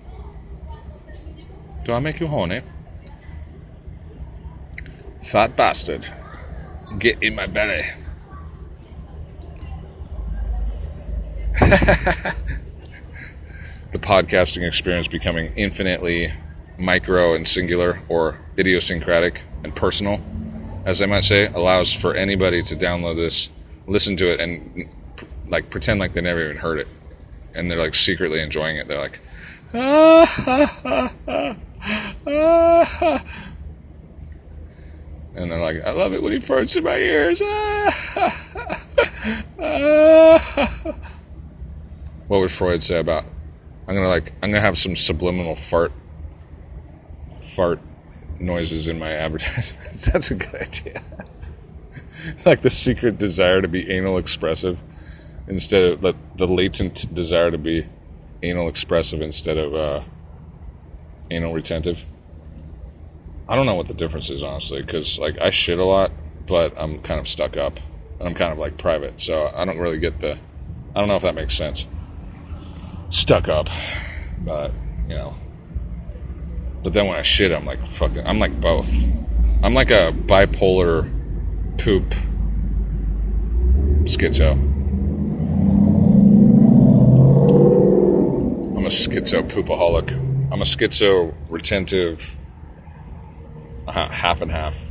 Do I make you horny? Fat bastard. Get in my belly. The podcasting experience becoming infinitely micro and singular, or idiosyncratic and personal, as I might say, allows for anybody to download this, listen to it, and like pretend like they never even heard it. And they're like secretly enjoying it. They're like, ah, ha, ha, ha, ah. And they're like, I love it when he farts in my ears. Ah, ah. What would Freud say about, I'm gonna like, I'm gonna have some subliminal fart, fart noises in my advertisements. That's a good idea. Like the secret desire to be anal expressive instead of the, the latent desire to be anal expressive instead of uh, anal retentive. I don't know what the difference is, honestly, because like I shit a lot, but I'm kind of stuck up and I'm kind of like private, so I don't really get the, I don't know if that makes sense. Stuck up, but you know. But then when I shit, I'm like fucking, I'm like both. I'm like a bipolar poop schizo. I'm a schizo poopaholic. I'm a schizo retentive, uh, half and half.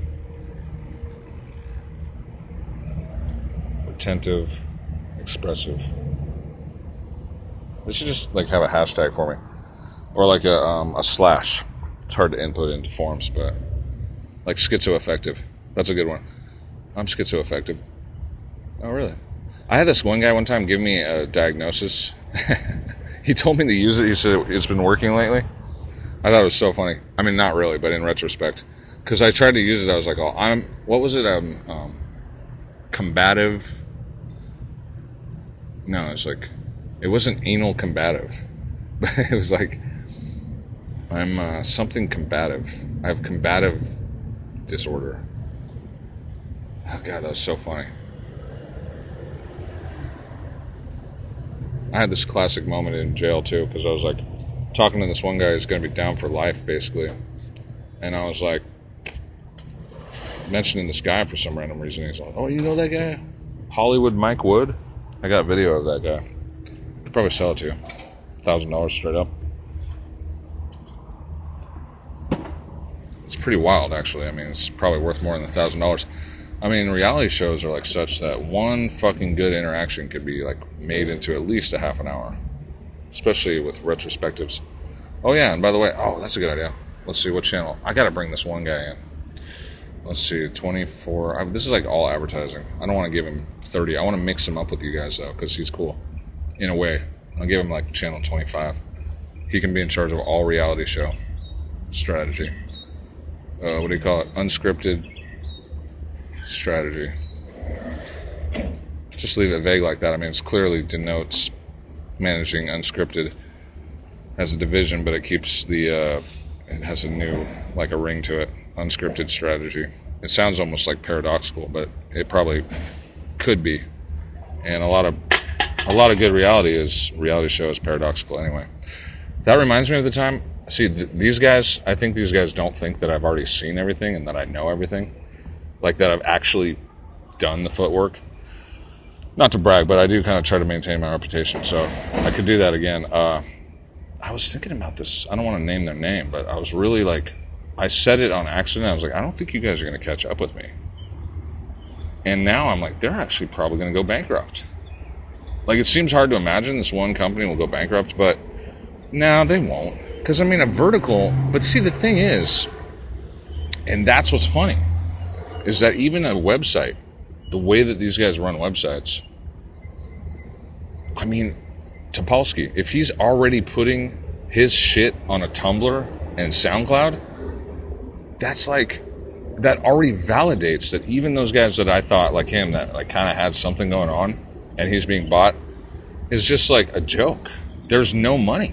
Retentive, expressive. They should just like have a hashtag for me, or like a um, a slash. It's hard to input into forms, but like schizoaffective. That's a good one. I'm schizoaffective. Oh, really? I had this one guy one time give me a diagnosis. He told me to use it. He said it's been working lately. I thought it was so funny. I mean, not really, but in retrospect, because I tried to use it, I was like, "Oh, I'm what was it? Um, um combative." No, it's like it wasn't anal combative, but it was like I'm uh, something combative. I have combative disorder. Oh god, that was so funny. I had this classic moment in jail too, because I was like talking to this one guy who's going to be down for life, basically, and I was like mentioning this guy for some random reason. He's like, "Oh, you know that guy, Hollywood Mike Wood?" I got video of that guy. Could probably sell it to you, thousand dollars straight up. It's pretty wild, actually. I mean, it's probably worth more than a thousand dollars. I mean, reality shows are like such that one fucking good interaction could be like made into at least a half an hour, especially with retrospectives. Oh yeah, and by the way, oh that's a good idea. Let's see what channel. I gotta bring this one guy in. let's see, twenty-four. I, this is like all advertising. I don't want to give him thirty. I want to mix him up with you guys, though, because he's cool. In a way. I'll give him like channel twenty-five. He can be in charge of all reality show strategy. Uh, what do you call it? Unscripted strategy. Just leave it vague like that. I mean, it clearly denotes managing unscripted as a division, but it keeps the, uh, it has a new, like a ring to it. Unscripted strategy. It sounds almost like paradoxical, but it probably could be. And a lot of, a lot of good reality is, reality show is paradoxical anyway. That reminds me of the time, see, th- these guys, I think these guys don't think that I've already seen everything and that I know everything. Like that I've actually done the footwork. Not to brag, but I do kind of try to maintain my reputation, so I could do that again. Uh, I was thinking about this. I don't want to name their name, but I was really like, I said it on accident. I was like, I don't think you guys are going to catch up with me. And now I'm like, they're actually probably going to go bankrupt. Like, it seems hard to imagine this one company will go bankrupt, but no, they won't. Because, I mean, a vertical, but see, the thing is, and that's what's funny, is that even a website, the way that these guys run websites, I mean, Topolsky, if he's already putting his shit on a Tumblr and SoundCloud, that's like, that already validates that even those guys that I thought, like him, that like kind of had something going on, and he's being bought, is just like a joke. There's no money.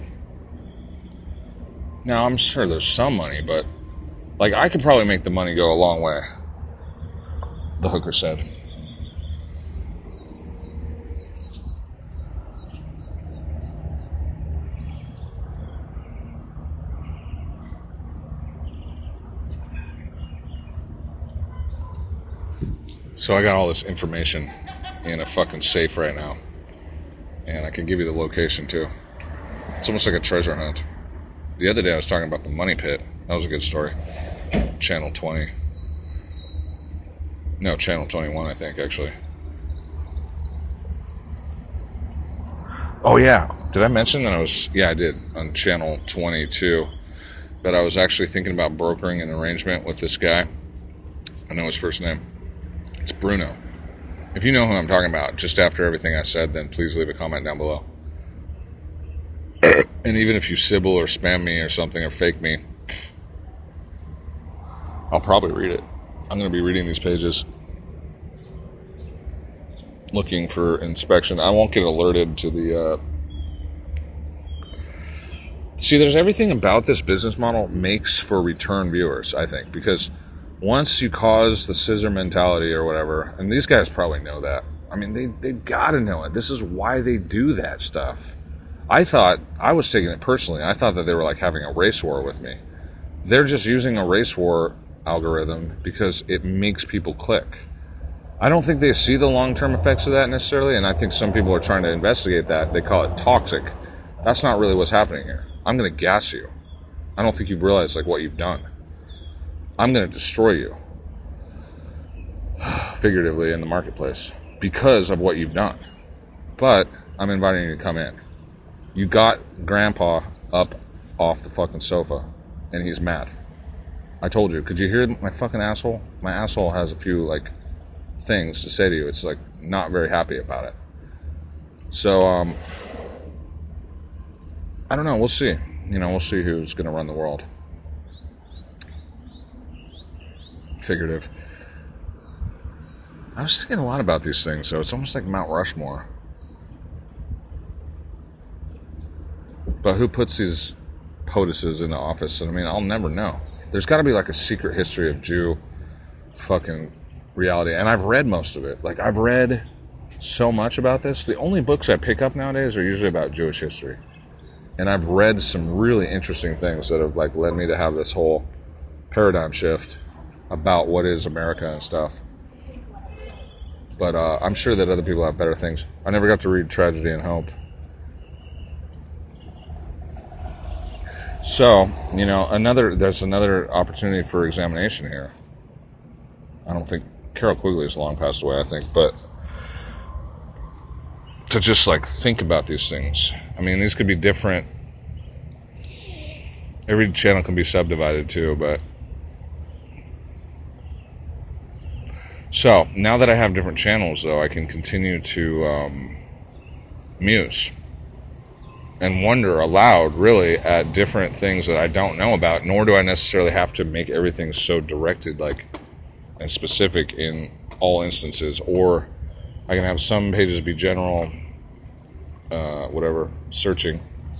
Now, I'm sure there's some money, but like I could probably make the money go a long way, the hooker said. So I got all this information in a fucking safe right now. And I can give you the location too. It's almost like a treasure hunt. The other day I was talking about the money pit. That was a good story. Channel twenty. No, Channel twenty-one, I think, actually. Oh, yeah. Did I mention that I was... Yeah, I did. On Channel twenty-two. That I was actually thinking about brokering an arrangement with this guy. I know his first name. It's Bruno. If you know who I'm talking about, just after everything I said, then please leave a comment down below. And even if you sibble or spam me or something or fake me, I'll probably read it. I'm going to be reading these pages, looking for inspection. I won't get alerted to the... Uh... See, there's everything about this business model makes for return viewers, I think, because once you cause the scissor mentality or whatever, and these guys probably know that. I mean, they, they've got to know it. This is why they do that stuff. I thought, I was taking it personally, I thought that they were like having a race war with me. They're just using a race war algorithm because it makes people click. I don't think they see the long-term effects of that necessarily, and I think some people are trying to investigate that. They call it toxic. That's not really what's happening here. I'm going to gas you. I don't think you've realized like what you've done. I'm going to destroy you, figuratively, in the marketplace because of what you've done. But I'm inviting you to come in. You got Grandpa up off the fucking sofa, and he's mad. I told you. Could you hear my fucking asshole? My asshole has a few, like, things to say to you. It's, like, not very happy about it. So, um, I don't know. We'll see. You know, we'll see who's going to run the world. Figurative. I was thinking a lot about these things, so it's almost like Mount Rushmore. But who puts these POTUSes in the office? I mean, I'll never know. There's got to be like a secret history of Jew fucking reality. And I've read most of it. Like, I've read so much about this. The only books I pick up nowadays are usually about Jewish history. And I've read some really interesting things that have like led me to have this whole paradigm shift about what is America and stuff. But uh, I'm sure that other people have better things. I never got to read Tragedy and Hope. So, you know, another there's another opportunity for examination here. I don't think Carol Quigley has long passed away, I think, but to just like think about these things. I mean, these could be different. Every channel can be subdivided too, but So now that I have different channels, though, I can continue to um, muse and wonder aloud, really, at different things that I don't know about. Nor do I necessarily have to make everything so directed, like, and specific in all instances. Or I can have some pages be general, uh, whatever, searching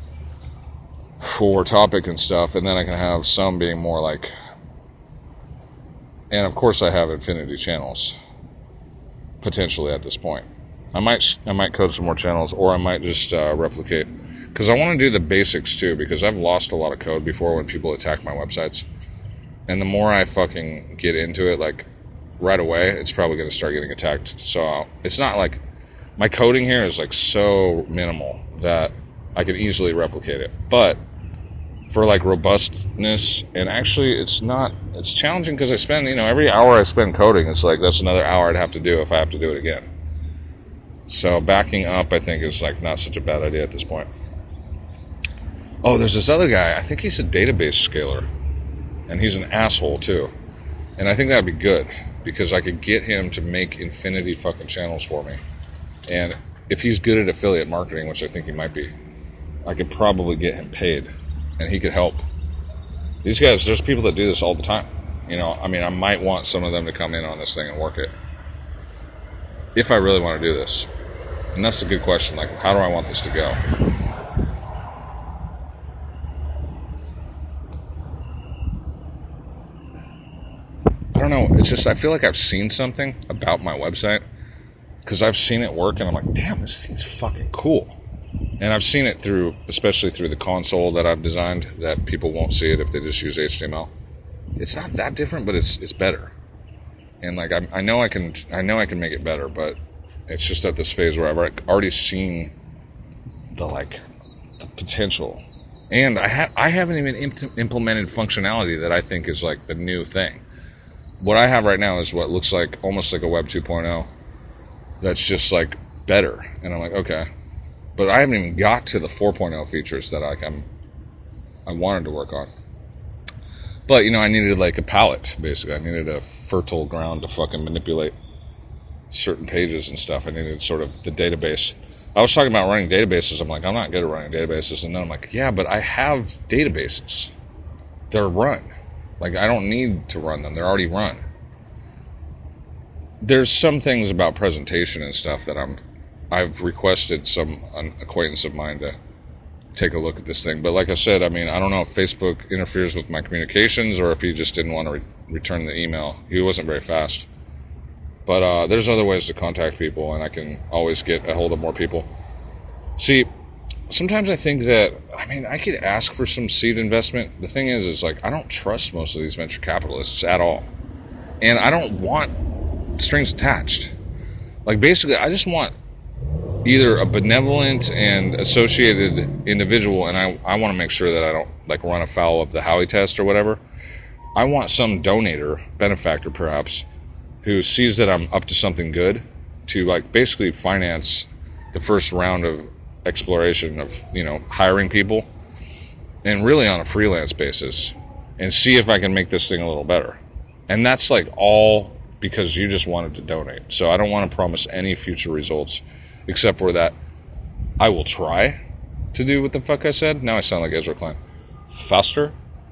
for topic and stuff, and then I can have some being more like, and of course I have infinity channels potentially at this point. I might I might code some more channels, or I might just uh, replicate, because I want to do the basics too, because I've lost a lot of code before when people attack my websites, and the more I fucking get into it, like right away, it's probably going to start getting attacked. So it's not like my coding here is like so minimal that I can easily replicate it, but for like robustness, and actually it's not, it's challenging because I spend, you know, every hour I spend coding, it's like that's another hour I'd have to do if I have to do it again. So backing up, I think, is like not such a bad idea at this point. Oh, there's this other guy, I think he's a database scaler, and he's an asshole too, and I think that'd be good because I could get him to make infinity fucking channels for me, and if he's good at affiliate marketing, which I think he might be, I could probably get him paid and he could help. These guys, there's people that do this all the time. You know, I mean, I might want some of them to come in on this thing and work it if I really want to do this. And that's a good question. Like, how do I want this to go? I don't know. It's just, I feel like I've seen something about my website because I've seen it work and I'm like, damn, this thing's fucking cool. And I've seen it through, especially through the console that I've designed, that people won't see it if they just use H T M L. It's not that different, but it's it's better. And like I, I know I can I know I can make it better, but it's just at this phase where I've already seen the like the potential, and I ha- I haven't even imp- implemented functionality that I think is like the new thing. What I have right now is what looks like almost like a Web two point oh. That's just like better, and I'm like, okay, but I haven't even got to the four point oh features that like I'm I wanted to work on. But, you know, I needed like a palette, basically. I needed a fertile ground to fucking manipulate certain pages and stuff. I needed sort of the database. I was talking about running databases. I'm like, I'm not good at running databases. And then I'm like, yeah, but I have databases. They're run. Like, I don't need to run them. They're already run. There's some things about presentation and stuff that I'm, I've requested some an acquaintance of mine to take a look at this thing. But like I said, I mean, I don't know if Facebook interferes with my communications or if he just didn't want to re- return the email. He wasn't very fast. But uh, there's other ways to contact people, and I can always get a hold of more people. See, sometimes I think that, I mean, I could ask for some seed investment. The thing is, is like, I don't trust most of these venture capitalists at all. And I don't want strings attached. Like, basically, I just want either a benevolent and associated individual, and I, I want to make sure that I don't like run afoul of the Howey test or whatever. I want some donator, benefactor perhaps, who sees that I'm up to something good to like basically finance the first round of exploration of, you know, hiring people, and really on a freelance basis, and see if I can make this thing a little better. And that's like all because you just wanted to donate. So I don't want to promise any future results except for that I will try to do what the fuck I said. Now I sound like Ezra Klein. Faster.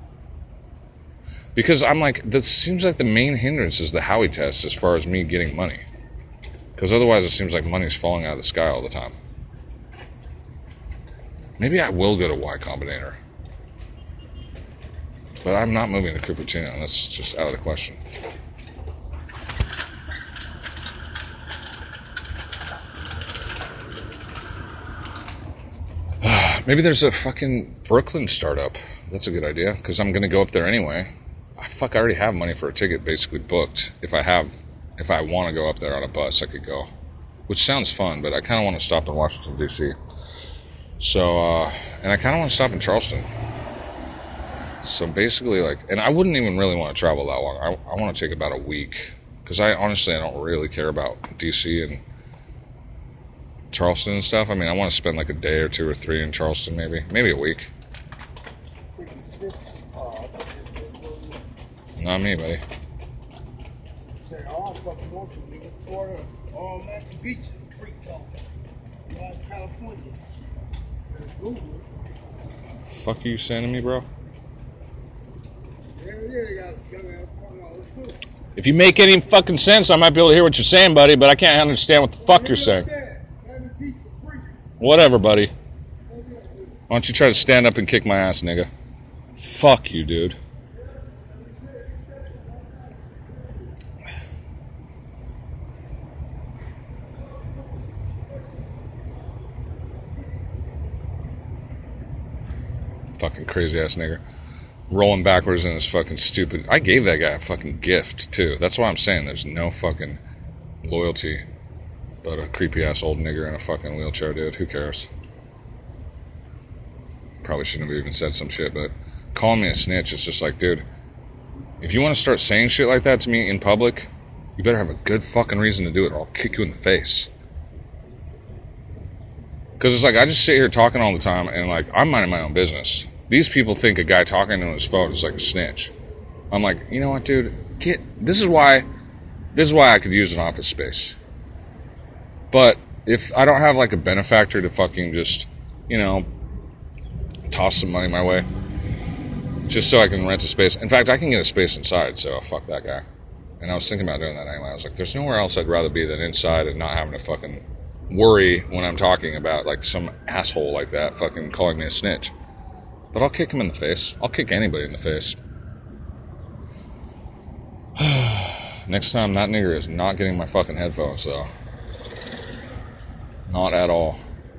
Because I'm like, that seems like the main hindrance is the Howey test as far as me getting money. Because otherwise it seems like money's falling out of the sky all the time. Maybe I will go to Y Combinator. But I'm not moving to Cupertino. That's just out of the question. Maybe there's a fucking Brooklyn startup. That's a good idea, because I'm going to go up there anyway. I fuck, I already have money for a ticket basically booked. If I have, if I want to go up there on a bus, I could go. Which sounds fun, but I kind of want to stop in Washington, D C. So, uh, and I kind of want to stop in Charleston. So basically, like, and I wouldn't even really want to travel that long. I, I want to take about a week. Because I honestly, I don't really care about D C and Charleston and stuff. I mean, I want to spend like a day or two or three in Charleston, maybe. Maybe a week. Not me, buddy. fucking want you, nigga. Florida, all Machu Beach, freak talk. You out in California. There's Google. The fuck are you saying to me, bro? Yeah, yeah, they got young ass fucking all this too. If you make any fucking sense, I might be able to hear what you're saying, buddy, but I can't understand what the fuck you're saying. Machu Beach, freak. Whatever, buddy. Why don't you try to stand up and kick my ass, nigga? Fuck you, dude. Fucking crazy ass nigga. Rolling backwards in his fucking stupid... I gave that guy a fucking gift, too. That's why I'm saying there's no fucking loyalty but a creepy ass old nigger in a fucking wheelchair, dude. Who cares? Probably shouldn't have even said some shit, but calling me a snitch is just like, dude, if you want to start saying shit like that to me in public, you better have a good fucking reason to do it or I'll kick you in the face. Because it's like, I just sit here talking all the time and like, I'm minding my own business. These people think a guy talking on his phone is like a snitch. I'm like, you know what, dude? Get, this is why, this is why I could use an office space. But if I don't have like a benefactor to fucking just, you know, toss some money my way, just so I can rent a space. In fact, I can get a space inside, so fuck that guy. And I was thinking about doing that anyway. I was like, there's nowhere else I'd rather be than inside and not having to fucking worry when I'm talking about like some asshole like that fucking calling me a snitch. But I'll kick him in the face. I'll kick anybody in the face. Next time, that nigger is not getting my fucking headphones, though. Not at all.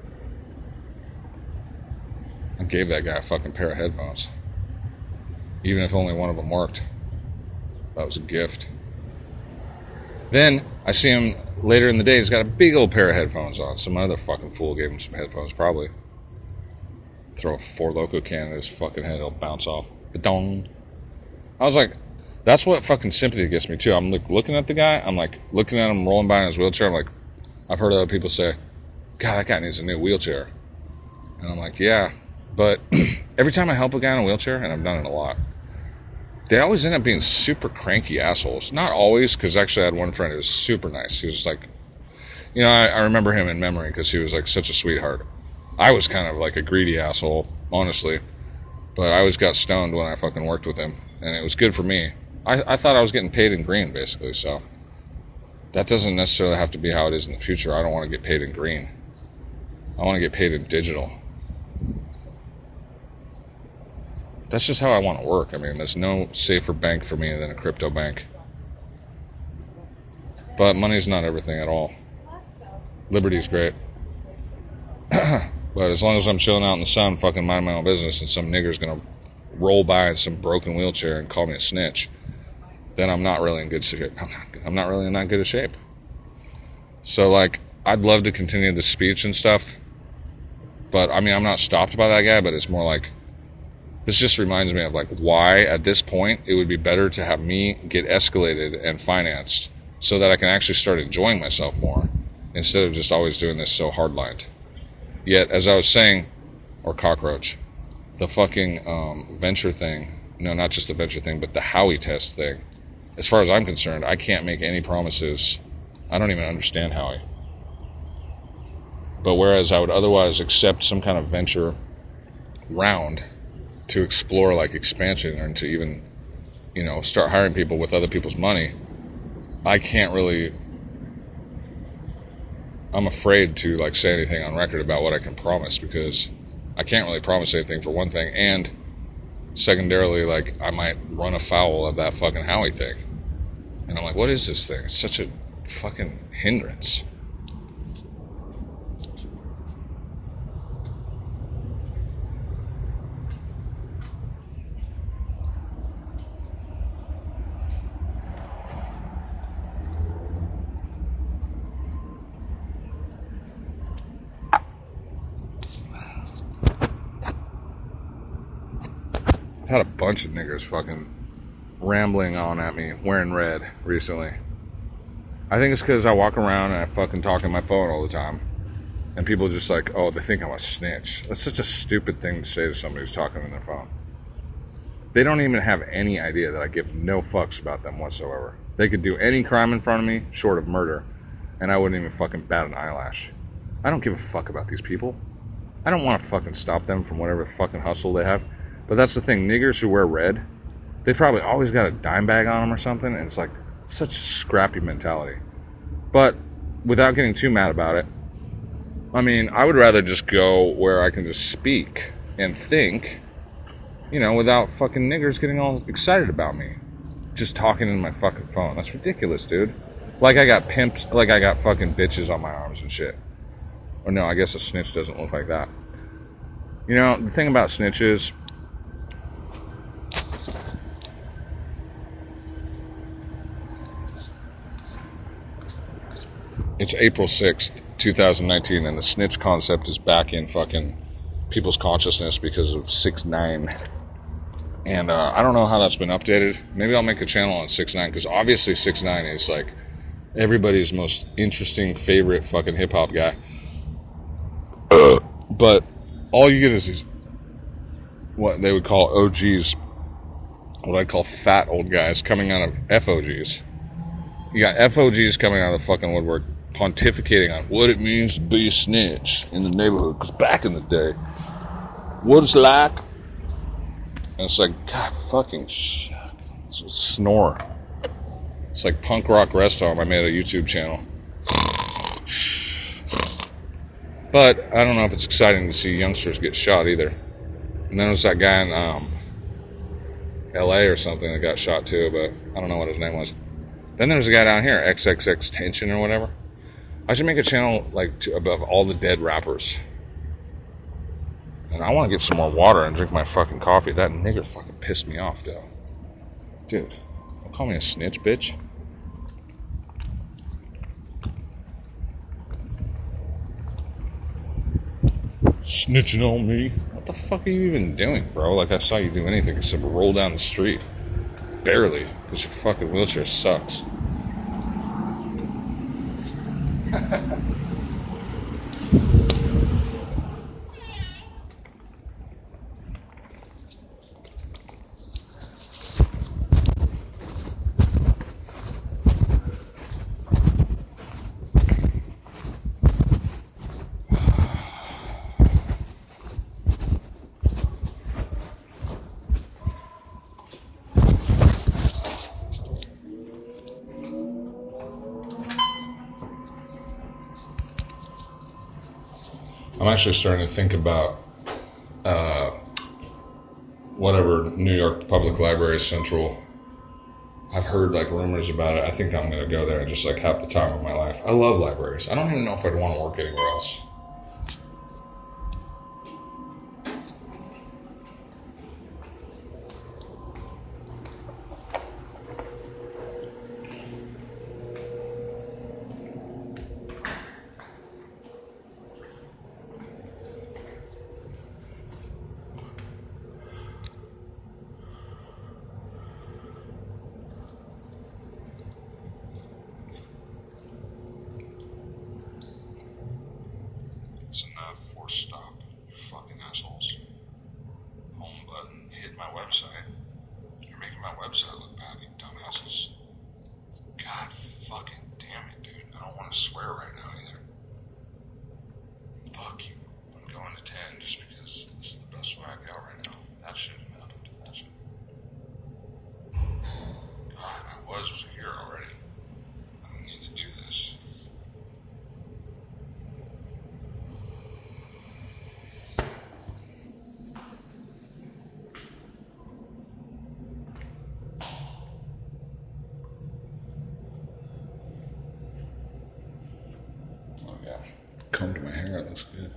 I gave that guy a fucking pair of headphones. Even if only one of them worked. That was a gift. Then, I see him later in the day, he's got a big old pair of headphones on. Some other fucking fool gave him some headphones, probably. Throw a Four Loko can at his fucking head, it'll bounce off. Ba-dong. I was like, that's what fucking sympathy gets me, too. I'm like, looking at the guy, I'm like, looking at him rolling by in his wheelchair, I'm like, I've heard other people say, God, that guy needs a new wheelchair. And I'm like, yeah. But every time I help a guy in a wheelchair, and I've done it a lot, they always end up being super cranky assholes. Not always, because actually I had one friend who was super nice. He was just like, you know, I, I remember him in memory because he was like such a sweetheart. I was kind of like a greedy asshole, honestly. But I always got stoned when I fucking worked with him. And it was good for me. I, I thought I was getting paid in green, basically, so. That doesn't necessarily have to be how it is in the future. I don't want to get paid in green. I want to get paid in digital. That's just how I want to work. I mean, there's no safer bank for me than a crypto bank. But money's not everything at all. Liberty's great. But as long as I'm chilling out in the sun, fucking minding my own business, and some nigger's gonna roll by in some broken wheelchair and call me a snitch, then I'm not really in good shape. I'm not really in that good a shape. So, like, I'd love to continue the speech and stuff. But, I mean, I'm not stopped by that guy, but it's more like, this just reminds me of, like, why, at this point, it would be better to have me get escalated and financed so that I can actually start enjoying myself more instead of just always doing this so hardlined. Yet, as I was saying, or cockroach, the fucking um, venture thing, no, not just the venture thing, but the Howey test thing, as far as I'm concerned, I can't make any promises. I don't even understand Howey. But whereas I would otherwise accept some kind of venture round to explore like expansion and to even, you know, start hiring people with other people's money, I can't really, I'm afraid to like say anything on record about what I can promise because I can't really promise anything for one thing, and secondarily, like, I might run afoul of that fucking Howey thing. And I'm like, what is this thing? It's such a fucking hindrance. I've had a bunch of niggers fucking rambling on at me wearing red recently. I think it's because I walk around and I fucking talk on my phone all the time. And people just like, oh, they think I'm a snitch. That's such a stupid thing to say to somebody who's talking on their phone. They don't even have any idea that I give no fucks about them whatsoever. They could do any crime in front of me, short of murder, and I wouldn't even fucking bat an eyelash. I don't give a fuck about these people. I don't want to fucking stop them from whatever fucking hustle they have. But that's the thing, niggers who wear red, they probably always got a dime bag on them or something, and it's like such a scrappy mentality. But without getting too mad about it, I mean, I would rather just go where I can just speak and think, you know, without fucking niggers getting all excited about me. Just talking in my fucking phone. That's ridiculous, dude. Like I got pimps, like I got fucking bitches on my arms and shit. Or no, I guess a snitch doesn't look like that. You know, the thing about snitches, it's April sixth, twenty nineteen, and the snitch concept is back in fucking people's consciousness because of six nine. And uh, I don't know how that's been updated. Maybe I'll make a channel on six nine, because obviously six nine is like everybody's most interesting, favorite fucking hip-hop guy. But all you get is these, what they would call O Gs, what I call fat old guys coming out of F O Gs. You got F O Gs coming out of the fucking woodwork, pontificating on what it means to be a snitch in the neighborhood. Because back in the day, what it's like, and it's like, God fucking shit. Snore. It's like punk rock rest home. I made a YouTube channel. But I don't know if it's exciting to see youngsters get shot either. And then there's that guy in um, L A or something that got shot too, but I don't know what his name was. Then there's a guy down here, X X X Tension or whatever. I should make a channel like to, above all the dead rappers. And I want to get some more water and drink my fucking coffee. That nigger fucking pissed me off, though. Dude, don't call me a snitch, bitch. Snitching on me? What the fuck are you even doing, bro? Like I saw you do anything except roll down the street. Barely, because your fucking wheelchair sucks. I'm actually starting to think about uh, whatever New York Public Library Central. I've heard like rumors about it. I think I'm going to go there and just like have the time of my life. I love libraries. I don't even know if I'd want to work anywhere else. It's enough. Force stop. You fucking assholes. Home button. Hit my website. You're making my website look bad, you dumbasses. God fucking damn it, dude. I don't want to swear right now either. Fuck you. I'm going to ten just because this is the best way I got right now. That shouldn't have happened. That should... God, I was here already. I don't need to do this. Oh yeah. Combed my hair, it looks good.